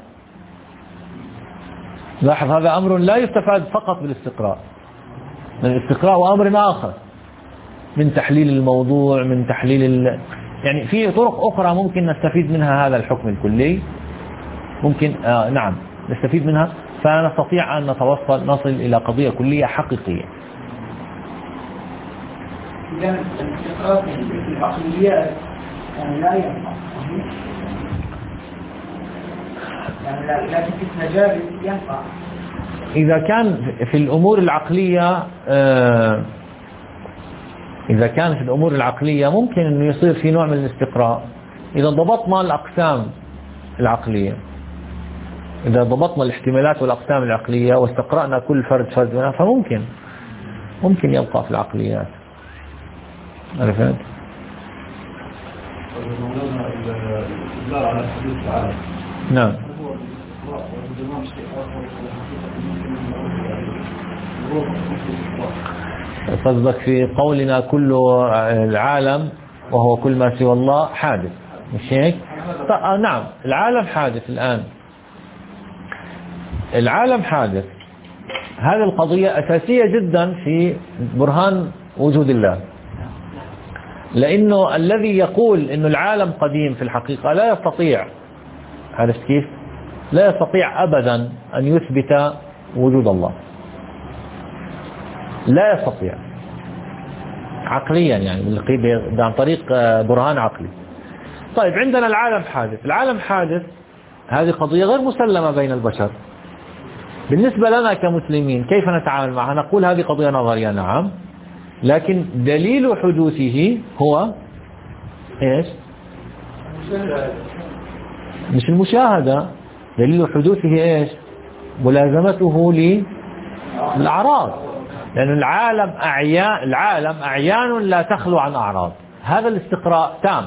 لاحظ هذا أمر لا يستفاد فقط بالاستقراء، الاستقراء وأمر آخر. من تحليل الموضوع، من تحليل ال... يعني في طرق أخرى ممكن نستفيد منها هذا الحكم الكلي، ممكن آه نعم نستفيد منها، فنستطيع أن نتوصل نصل إلى قضية كلية حقيقية. إذا الاستقراء في العقليات يعني لا ينفع، يعني لا تكون تجارب ينفع. إذا كان في الأمور العقلية آه إذا كان في الأمور العقلية ممكن أنه يصير في نوع من الاستقراء إذا ضبطنا الأقسام العقلية، إذا ضبطنا الاحتمالات والأقسام العقلية واستقرأنا كل فرد فرد منها، فممكن ممكن يبقى في العقليات. عرفت؟ نعم. قصدك في قولنا كل العالم وهو كل ما سوى الله حادث، مش هيك؟ نعم العالم حادث الآن، العالم حادث. هذه القضية أساسية جدا في برهان وجود الله، لأنه الذي يقول أنه العالم قديم في الحقيقة لا يستطيع، عرفت كيف؟ لا يستطيع أبدا أن يثبت وجود الله، لا يستطيع عقليا، يعني عن طريق برهان عقلي. طيب عندنا العالم حادث، العالم حادث هذه قضية غير مسلمة بين البشر. بالنسبة لنا كمسلمين كيف نتعامل معها؟ نقول هذه قضية نظرية نعم، لكن دليل حدوثه هو ايش؟ مش المشاهدة، دليل حدوثه ايش؟ ملازمته للأعراض، لأن العالم أعيان، العالم أعيان لا تخلو عن أعراض. هذا الاستقراء تام.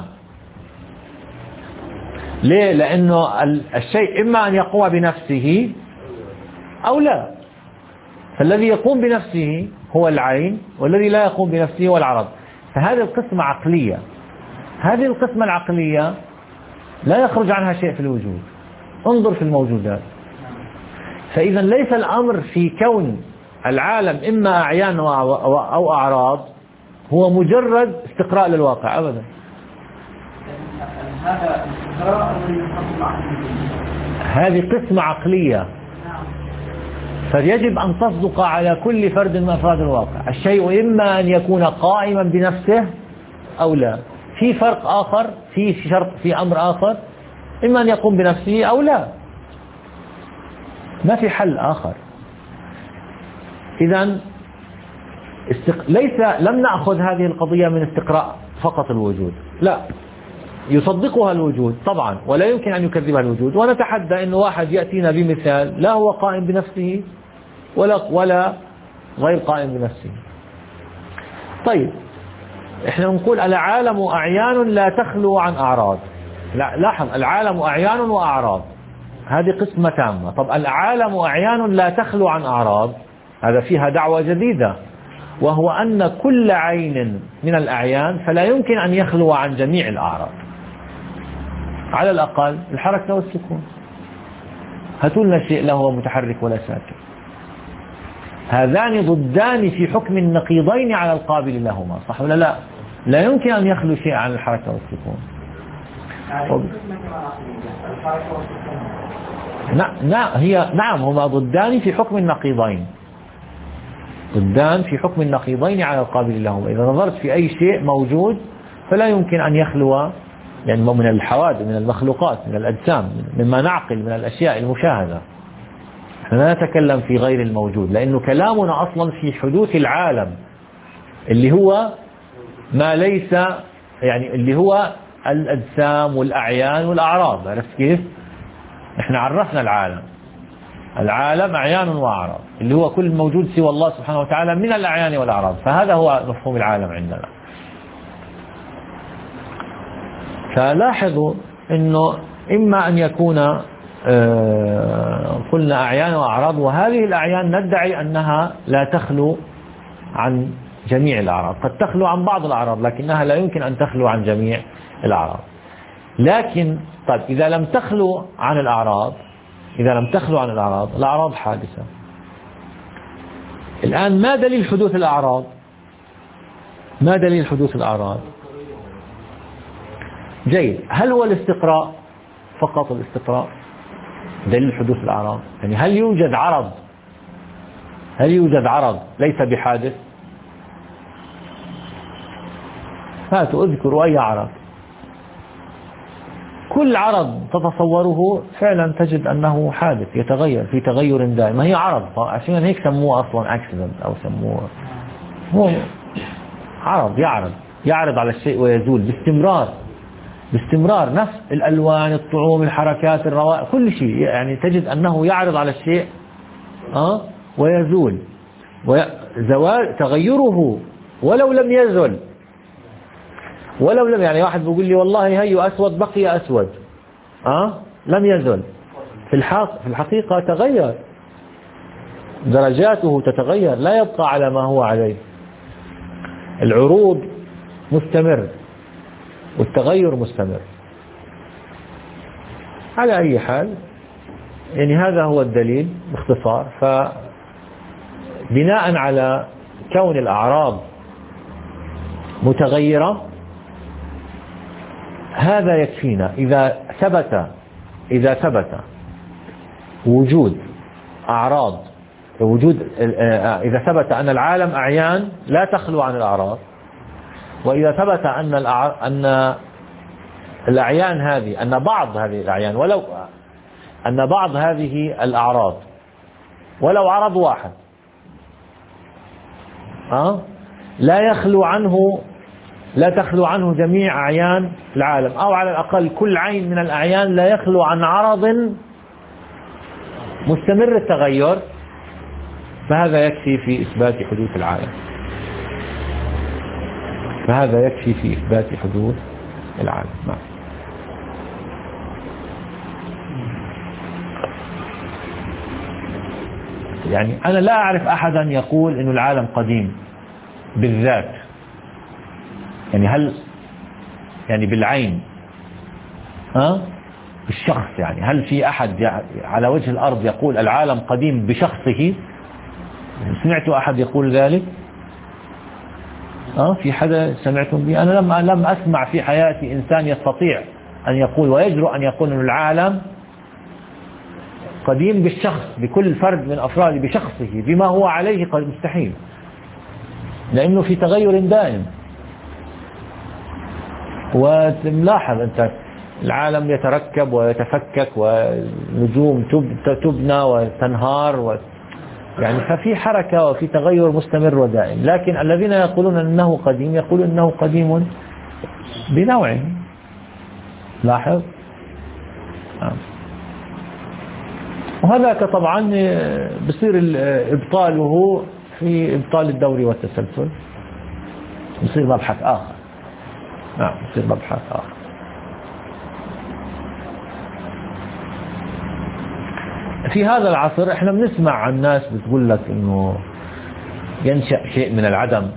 ليه؟ لأنه الشيء إما أن يقوم بنفسه أو لا، فالذي يقوم بنفسه هو العين، والذي لا يقوم بنفسه هو العرض. فهذه القسمة عقلية، هذه القسمة العقلية لا يخرج عنها شيء في الوجود. انظر في الموجودات، فإذا ليس الأمر في كون العالم إما أعيان أو أعراض هو مجرد استقراء للواقع أبدا. هذه قسمة عقلية، فيجب أن تصدق على كل فرد من أفراد الواقع. الشيء إما أن يكون قائما بنفسه أو لا. في فرق آخر، في شرط، في أمر آخر، إما أن يقوم بنفسه أو لا، ما في حل آخر. إذن استق... ليس لم نأخذ هذه القضية من استقراء فقط الوجود، لا، يصدقها الوجود طبعا، ولا يمكن أن يكذبها الوجود. ونتحدى أن واحد يأتينا بمثال لا هو قائم بنفسه ولا ولا غير قائم بنفسه. طيب احنا نقول العالم أعيان لا تخلو عن أعراض. لا، لاحظ، العالم أعيان وأعراض، هذه قسمة تامة. طب العالم أعيان لا تخلو عن أعراض، هذا فيها دعوة جديدة، وهو أن كل عين من الأعيان فلا يمكن أن يخلو عن جميع الأعراض، على الأقل الحركة والسكون. هاتوا لنا شيء لا هو متحرك ولا ساكن، هذان ضدان في حكم النقيضين على القابل لهما، صح ولا لا؟ لا يمكن أن يخلو شيء عن الحركة والسكون. نعم هي نعم هما ضدان في حكم النقيضين، ضدان في حكم النقيضين على القابل لهما. إذا نظرت في أي شيء موجود فلا يمكن أن يخلو، يعني من الحوادث، من المخلوقات، من الأجسام، مما نعقل من الأشياء المشاهدة. نحن لا نتكلم في غير الموجود، لأنه كلامنا أصلا في حدوث العالم اللي هو ما ليس، يعني اللي هو الأجسام والأعيان والأعراض. عرفت كيف؟ نحن عرفنا العالم، العالم أعيان وأعراض، اللي هو كل موجود سوى الله سبحانه وتعالى من الأعيان والأعراض. فهذا هو مفهوم العالم عندنا. فلاحظوا أنه إما أن يكون قلنا أعيان وأعراض، وهذه الأعيان ندعي أنها لا تخلو عن جميع الأعراض، قد تخلو عن بعض الأعراض لكنها لا يمكن أن تخلو عن جميع الأعراض. لكن طيب إذا لم تخلو عن الأعراض، إذا لم تخلو عن الأعراض، الأعراض حادثة. الآن ما دليل حدوث الأعراض؟ ما دليل حدوث الأعراض؟ جيد. هل هو الاستقراء فقط؟ الاستقراء دليل حدوث الأعراض؟ يعني هل يوجد عرض هل يوجد عرض ليس بحادث؟ هاتوا اذكروا أي عرض. كل عرض تتصوره فعلا تجد أنه حادث يتغير في تغير دائم. ما هي عرض، عشان هيك سموه أصلا accident أو سموه هو عرض، يعرض يعرض على الشيء ويزول باستمرار باستمرار. نفس الألوان، الطعوم، الحركات، الروائح، كل شيء يعني تجد أنه يعرض على الشيء أه ويزول. وزوال تغيره ولو لم يزل، ولو لم يعني واحد بيقول لي والله هي أسود بقي أسود أه لم يزل، في الحق في الحقيقة تغير، درجاته تتغير، لا يبقى على ما هو عليه. العروض مستمر والتغير مستمر. على أي حال يعني هذا هو الدليل باختصار. فبناء على كون الأعراض متغيرة هذا يكفينا. إذا ثبت إذا ثبت وجود أعراض، وجود إذا ثبت أن العالم أعيان لا تخلو عن الأعراض، وإذا ثبت أن أن الأعيان هذه أن بعض هذه الأعيان ولو أن بعض هذه الأعراض ولو عرض واحد أه؟ لا يخلو عنه لا تخلو عنه جميع أعيان العالم، أو على الأقل كل عين من الأعيان لا يخلو عن عرض مستمر التغير، فهذا يكفي في إثبات حدوث العالم. فهذا يكفي في إثبات حدوث العالم. نعم. يعني أنا لا أعرف أحدا يقول إنه العالم قديم بالذات، يعني هل يعني بالعين ها بالشخص، يعني هل في أحد على وجه الأرض يقول العالم قديم بشخصه؟ سمعت أحد يقول ذلك؟ أه في حدا سمعتم به؟ أنا لم لم أسمع في حياتي إنسان يستطيع أن يقول ويجرؤ أن يقول أن العالم قديم بالشخص، بكل فرد من أفراده بشخصه بما هو عليه، قد مستحيل، لأنه في تغير دائم. وتلاحظ أنت العالم يتركب ويتفكك ونجوم تبنى وتنهار و يعني ففي حركة وفي تغير مستمر ودائم. لكن الذين يقولون أنه قديم يقولون أنه قديم بنوعه. لاحظ. وهذاك طبعا بصير إبطاله في إبطال الدوري والتسلسل، بصير مبحث آخر. نعم بصير مبحث آخر. في هذا العصر احنا بنسمع عن ناس بتقول لك انه ينشأ شيء من العدم.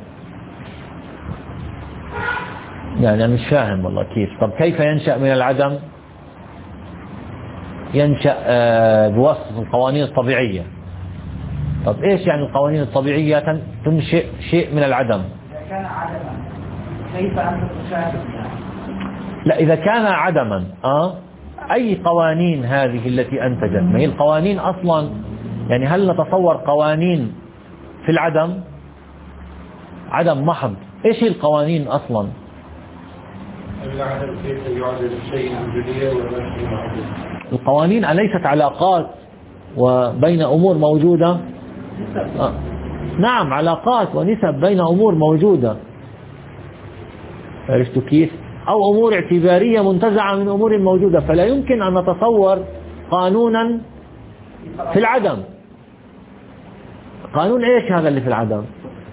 يعني انا مش فاهم والله كيف. طب كيف ينشأ من العدم؟ ينشأ بواسطة القوانين الطبيعية. طب ايش يعني القوانين الطبيعية تنشئ شيء من العدم؟ إذا كان عدما كيف أنت تشاهد؟ لا إذا كان عدما اه أي قوانين هذه التي أنتجت؟ ما هي القوانين أصلا، يعني هل نتصور قوانين في العدم؟ عدم محض. إيش هي القوانين أصلا؟ العدم كيف يعدل الشيء وجودية ولا معدل؟ القوانين أليست علاقات وبين أمور موجودة؟ آه. نعم علاقات ونسب بين أمور موجودة. عرفتوا كيف؟ أو أمور اعتبارية منتزعة من أمور موجودة. فلا يمكن أن نتصور قانونا في العدم. قانون إيش هذا اللي في العدم؟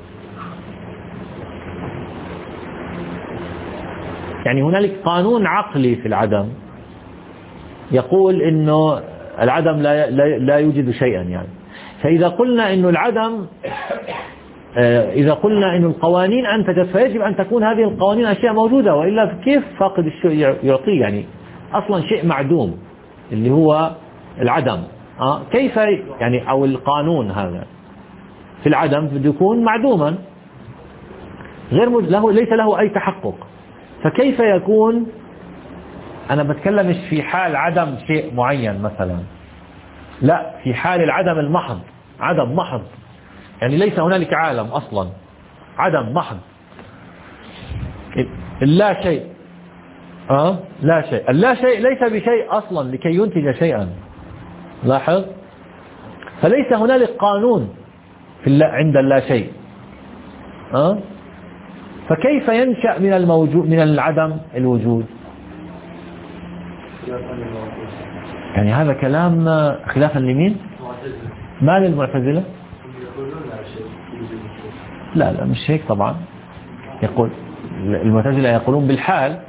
يعني هنالك قانون عقلي في العدم يقول إنه العدم لا لا يوجد شيئا. يعني فإذا قلنا إنه العدم إذا قلنا إنه القوانين أنتجت، فيجب أن تكون هذه القوانين أشياء موجودة، وإلا كيف فاقد الشيء يعطيه؟ يعني أصلا شيء معدوم اللي هو العدم. أه كيف يعني؟ أو القانون هذا في العدم بده يكون معدوما. غير مج... له ليس له أي تحقق. فكيف يكون؟ أنا بتكلم مش في حال عدم شيء معين مثلا، لا، في حال العدم المحض، عدم محض، يعني ليس هنالك عالم أصلا، عدم محض، اللا شيء. أه؟ لا شيء، اللا شيء ليس بشيء أصلا لكي ينتج شيئا. لاحظ، فليس هنالك قانون في اللا عند اللا شيء. أه؟ فكيف ينشأ من الموجود من العدم الوجود؟ يعني هذا كلام خلافا لمين؟ ما للمعتزلة؟ لا لا مش هيك طبعا. يقول المعتزلة يقولون بالحال،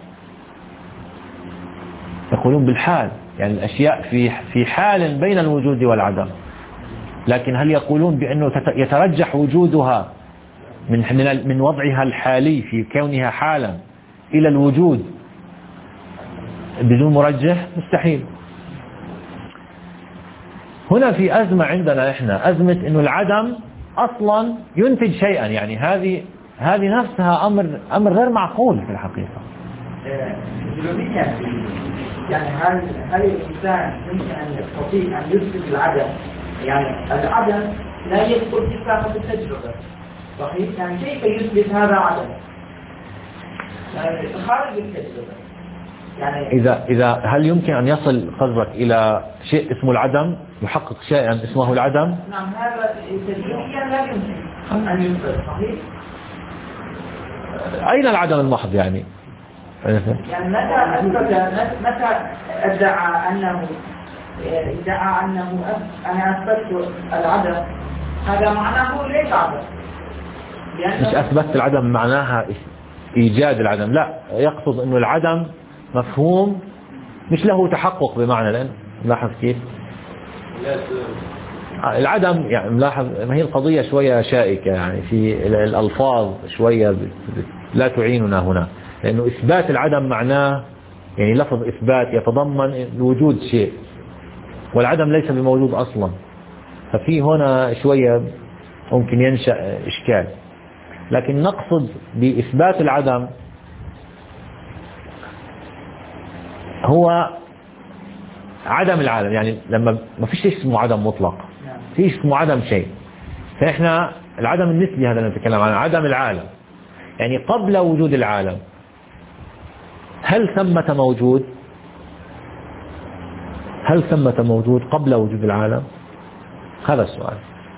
يقولون بالحال، يعني الأشياء في في حال بين الوجود والعدم. لكن هل يقولون بأنه يترجح وجودها من من من وضعها الحالي في كونها حالا إلى الوجود بدون مرجح؟ مستحيل. هنا في أزمة عندنا إحنا، أزمة إنه العدم أصلا ينتج شيئا، يعني هذه هذه نفسها أمر أمر غير معقول في الحقيقة. يعني هل هل الإنسان يمكن أن يستطيع أن يثبت العدم؟ يعني العدم لا يثبت إلا بالتجربة، صحيح؟ يعني كيف يثبت هذا عدم؟ يعني خارج التجربة. يعني إذا إذا هل يمكن أن يصل قصدك إلى شيء اسمه العدم، يحقق شيئا اسمه العدم؟ نعم، هذا تجريبيا لا يمكن أن يثبت، صحيح؟ أين العدم المحض يعني؟ يعني متى أثبت متى ادعى أنه ادعى أنه أنا أثبت العدم، هذا معناه ليس عدم. مش أثبت العدم معناها إيجاد العدم، لا، يقصد أنه العدم مفهوم مش له تحقق بمعنى، لأن ملاحظ كيف العدم، يعني ملاحظ ما هي القضية شوية شائكة، يعني في الألفاظ شوية لا تعيننا هنا، لأنه إثبات العدم معناه يعني لفظ إثبات يتضمن وجود شيء، والعدم ليس بموجود أصلا، ففي هنا شوية ممكن ينشأ إشكال. لكن نقصد بإثبات العدم هو عدم العالم، يعني لما ما فيش شيء اسمه عدم مطلق، في اسمه عدم شيء. فإحنا العدم النسبي هذا اللي نتكلم عنه، عدم العالم، يعني قبل وجود العالم هل ثمة موجود؟ هل ثمة موجود قبل وجود العالم؟ هذا السؤال.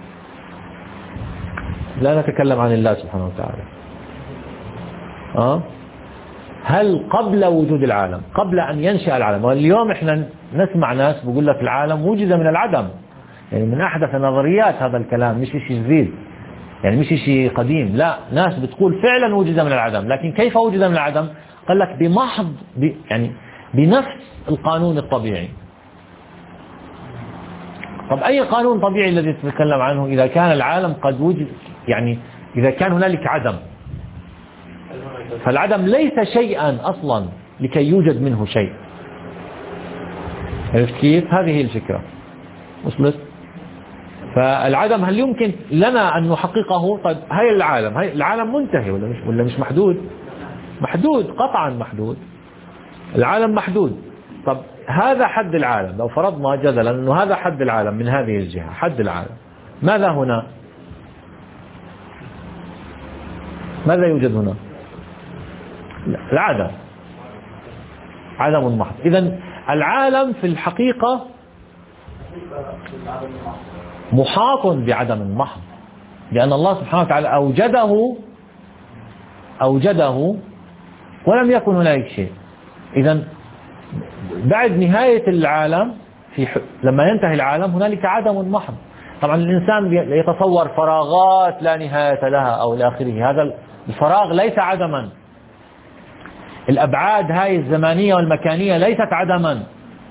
لا نتكلم عن الله سبحانه وتعالى. أه؟ هل قبل وجود العالم، قبل أن ينشأ العالم؟ واليوم إحنا نسمع ناس بيقول لك العالم وجد من العدم، يعني من أحدث نظريات هذا الكلام، مش شيء جديد، يعني مش شيء قديم، لا، ناس بتقول فعلا وجد من العدم. لكن كيف وجد من العدم؟ قال لك بمحض ب يعني بنفس القانون الطبيعي. طب أي قانون طبيعي الذي تتكلم عنه إذا كان العالم قد وجد، يعني إذا كان هنالك عدم، فالعدم ليس شيئا أصلا لكي يوجد منه شيء. عرفت كيف؟ هذه هي الفكرة. وصلت؟ فالعدم هل يمكن لنا أن نحققه؟ طيب هاي العالم، هاي العالم منتهي ولا مش ولا مش محدود؟ محدود، قطعا محدود، العالم محدود. طب هذا حد العالم، لو فرضنا جدلا أنه هذا حد العالم من هذه الجهة، حد العالم، ماذا هنا؟ ماذا يوجد هنا؟ العدم، عدم محض. إذن العالم في الحقيقة محاط بعدم محض، لأن الله سبحانه وتعالى أوجده أوجده ولم يكن هنالك شيء. إذن بعد نهاية العالم، في لما ينتهي العالم هنالك عدم محض. طبعا الإنسان يتصور فراغات لا نهاية لها أو لآخره، هذا الفراغ ليس عدما، الأبعاد هاي الزمانية والمكانية ليست عدما.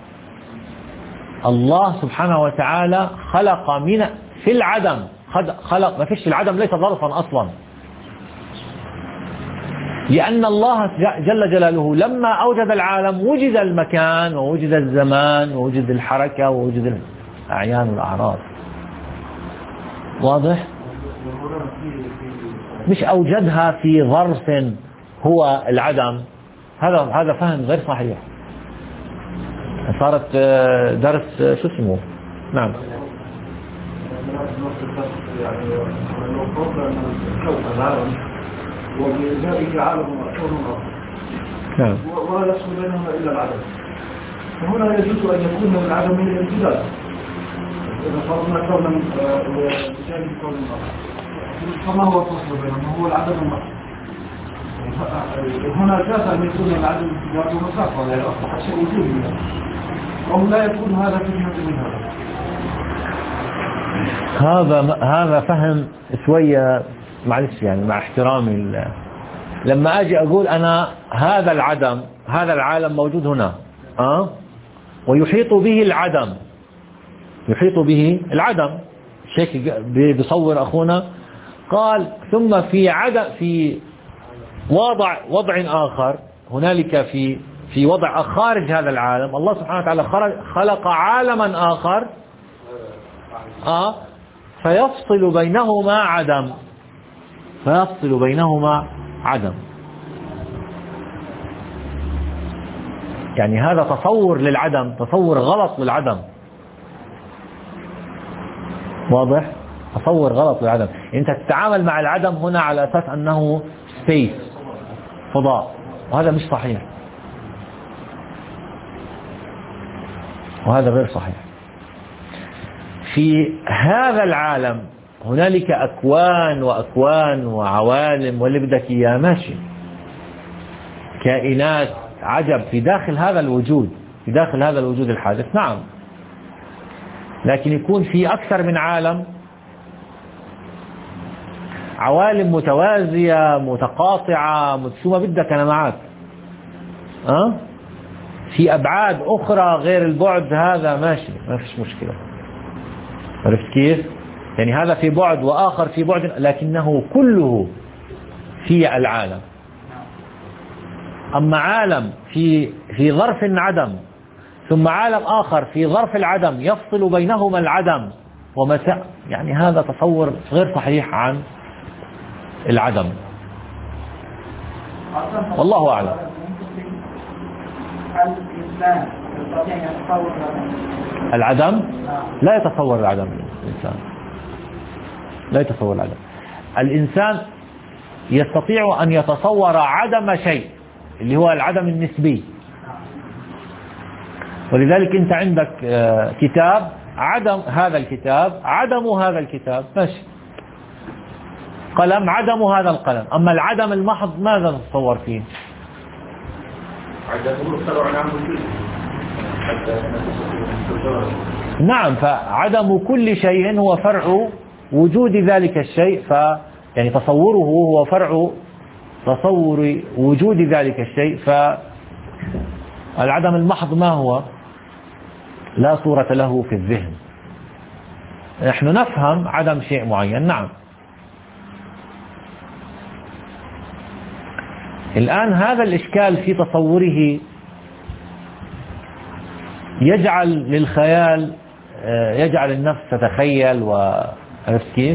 الله سبحانه وتعالى خلق من في العدم، خلق، ما فيش العدم ليس ظرفا أصلا، لأن الله جل جلاله لما أوجد العالم وجد المكان ووجد الزمان ووجد الحركة ووجد الأعيان والأعراض. واضح؟ مش أوجدها في ظرف هو العدم. هذا هذا فهم غير صحيح. صارت درس شو اسمه. نعم. وبذلك عالم كون نعم. ولا يحصل بينهما إلا العدم. فهنا يجوز أن يكون العدم من الامتداد. إذا فرضنا كونا بجانب كون الآخر، فما هو الفصل بينهما؟ هو العدم المحض. هنا جاز أن يكون العدم الامتداد ومسافة، يعني أصبح شيء وجودي، أو لا يكون هذا في جهة من هذا. هذا هذا فهم شوية، معلش يعني مع احترامي، لما أجي أقول أنا هذا العدم، هذا العالم موجود هنا أه؟ ويحيط به العدم، يحيط به العدم. الشيخ بيصور أخونا قال ثم في عدم في وضع وضع آخر هنالك، في في وضع خارج هذا العالم الله سبحانه وتعالى خلق عالما آخر أه؟ فيفصل بينهما عدم، فيفصل بينهما عدم. يعني هذا تصور للعدم، تصور غلط للعدم. واضح؟ تصور غلط للعدم. انت تتعامل مع العدم هنا على اساس انه سبيس، فضاء، وهذا مش صحيح، وهذا غير صحيح. في هذا العالم هنالك أكوان وأكوان وعوالم واللي بدك إياه ماشي، كائنات عجب في داخل هذا الوجود، في داخل هذا الوجود الحادث. نعم، لكن يكون في أكثر من عالم، عوالم متوازية متقاطعة، شو ما بدك أنا معك أه؟ في أبعاد أخرى غير البعد هذا ماشي، ما فيش مشكلة. عرفت كيف؟ يعني هذا في بعد وآخر في بعد، لكنه كله في العالم. أما عالم في في ظرف عدم، ثم عالم آخر في ظرف العدم يفصل بينهما العدم ومتى، يعني هذا تصور غير صحيح عن العدم. والله أعلم. الإنسان يستطيع أن يتصور العدم؟ لا يتصور العدم الإنسان، لا يتصور العدم. الإنسان يستطيع أن يتصور عدم شيء اللي هو العدم النسبي. ولذلك أنت عندك كتاب، عدم هذا الكتاب عدم هذا الكتاب ماشي، قلم عدم هذا القلم. أما العدم المحض ماذا تتصور فيه؟ نعم، فعدم كل شيء هو فرع وجود ذلك الشيء، ف يعني تصوره هو فرع تصور وجود ذلك الشيء. فالعدم المحض ما هو؟ لا صورة له في الذهن. نحن نفهم عدم شيء معين. نعم. الآن هذا الإشكال في تصوره يجعل للخيال، يجعل النفس تتخيل، وعرفت كيف؟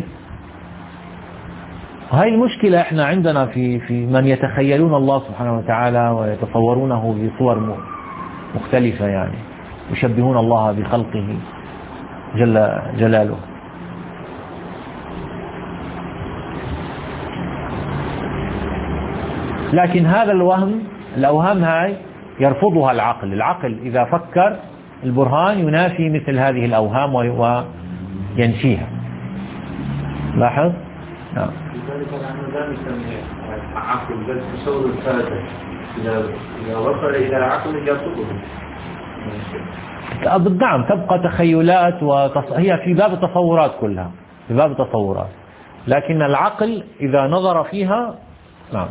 هاي المشكلة احنا عندنا في في من يتخيلون الله سبحانه وتعالى ويتصورونه بصور مختلفة، يعني يشبهون الله بخلقه جل جلاله. لكن هذا الوهم، الأوهام هاي يرفضها العقل. العقل إذا فكر البرهان ينافي مثل هذه الأوهام وينفيها. لاحظ؟ نعم. لذلك نحن لا نسمي عقل، بل تصور الفاسد إذا وصل إلى العقل يرفضه. نعم، تبقى تخيلات وتص... هي في باب التصورات كلها، في باب التصورات، لكن العقل إذا نظر فيها نعم.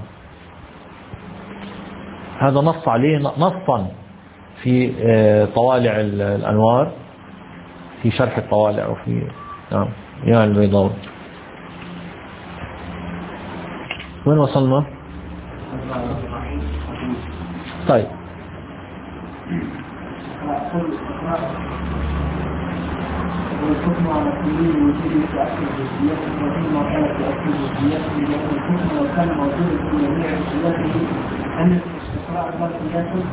هذا نص عليه نصا في طوالع الأنوار، في شرح الطوالع، وفي نعم يا البيضاوي. وين وصلنا؟ طيب، والحكم على كل وجود تأكل الجزئيات وفيما كان تأكل الجزئيات لأن الحكم وكان موجودا في جميع جزئياته أن الاستقراء لا قياس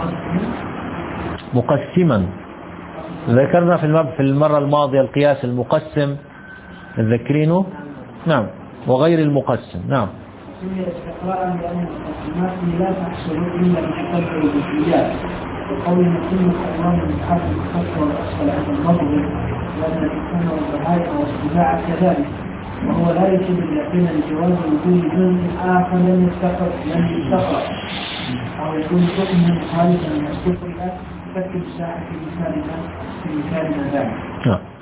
مقسما. ذكرنا في في المرة الماضية القياس المقسم، تذكرينه؟ نعم، وغير المقسم. نعم. سمي استقراء لأن المقسمات لا تحصل إلا بحسب الجزئيات، وقول كل حيوان من حرف الخط والأسفل عند المضرب وأن الإنسان والبهائم والسباع كذلك، وهو لا يجب اليقين لجواز وجود جزء آخر لم يستقر لم يستقر أو يكون حكمه مخالفا من الكفر كالتمساح في مثالنا في مثالنا ذلك.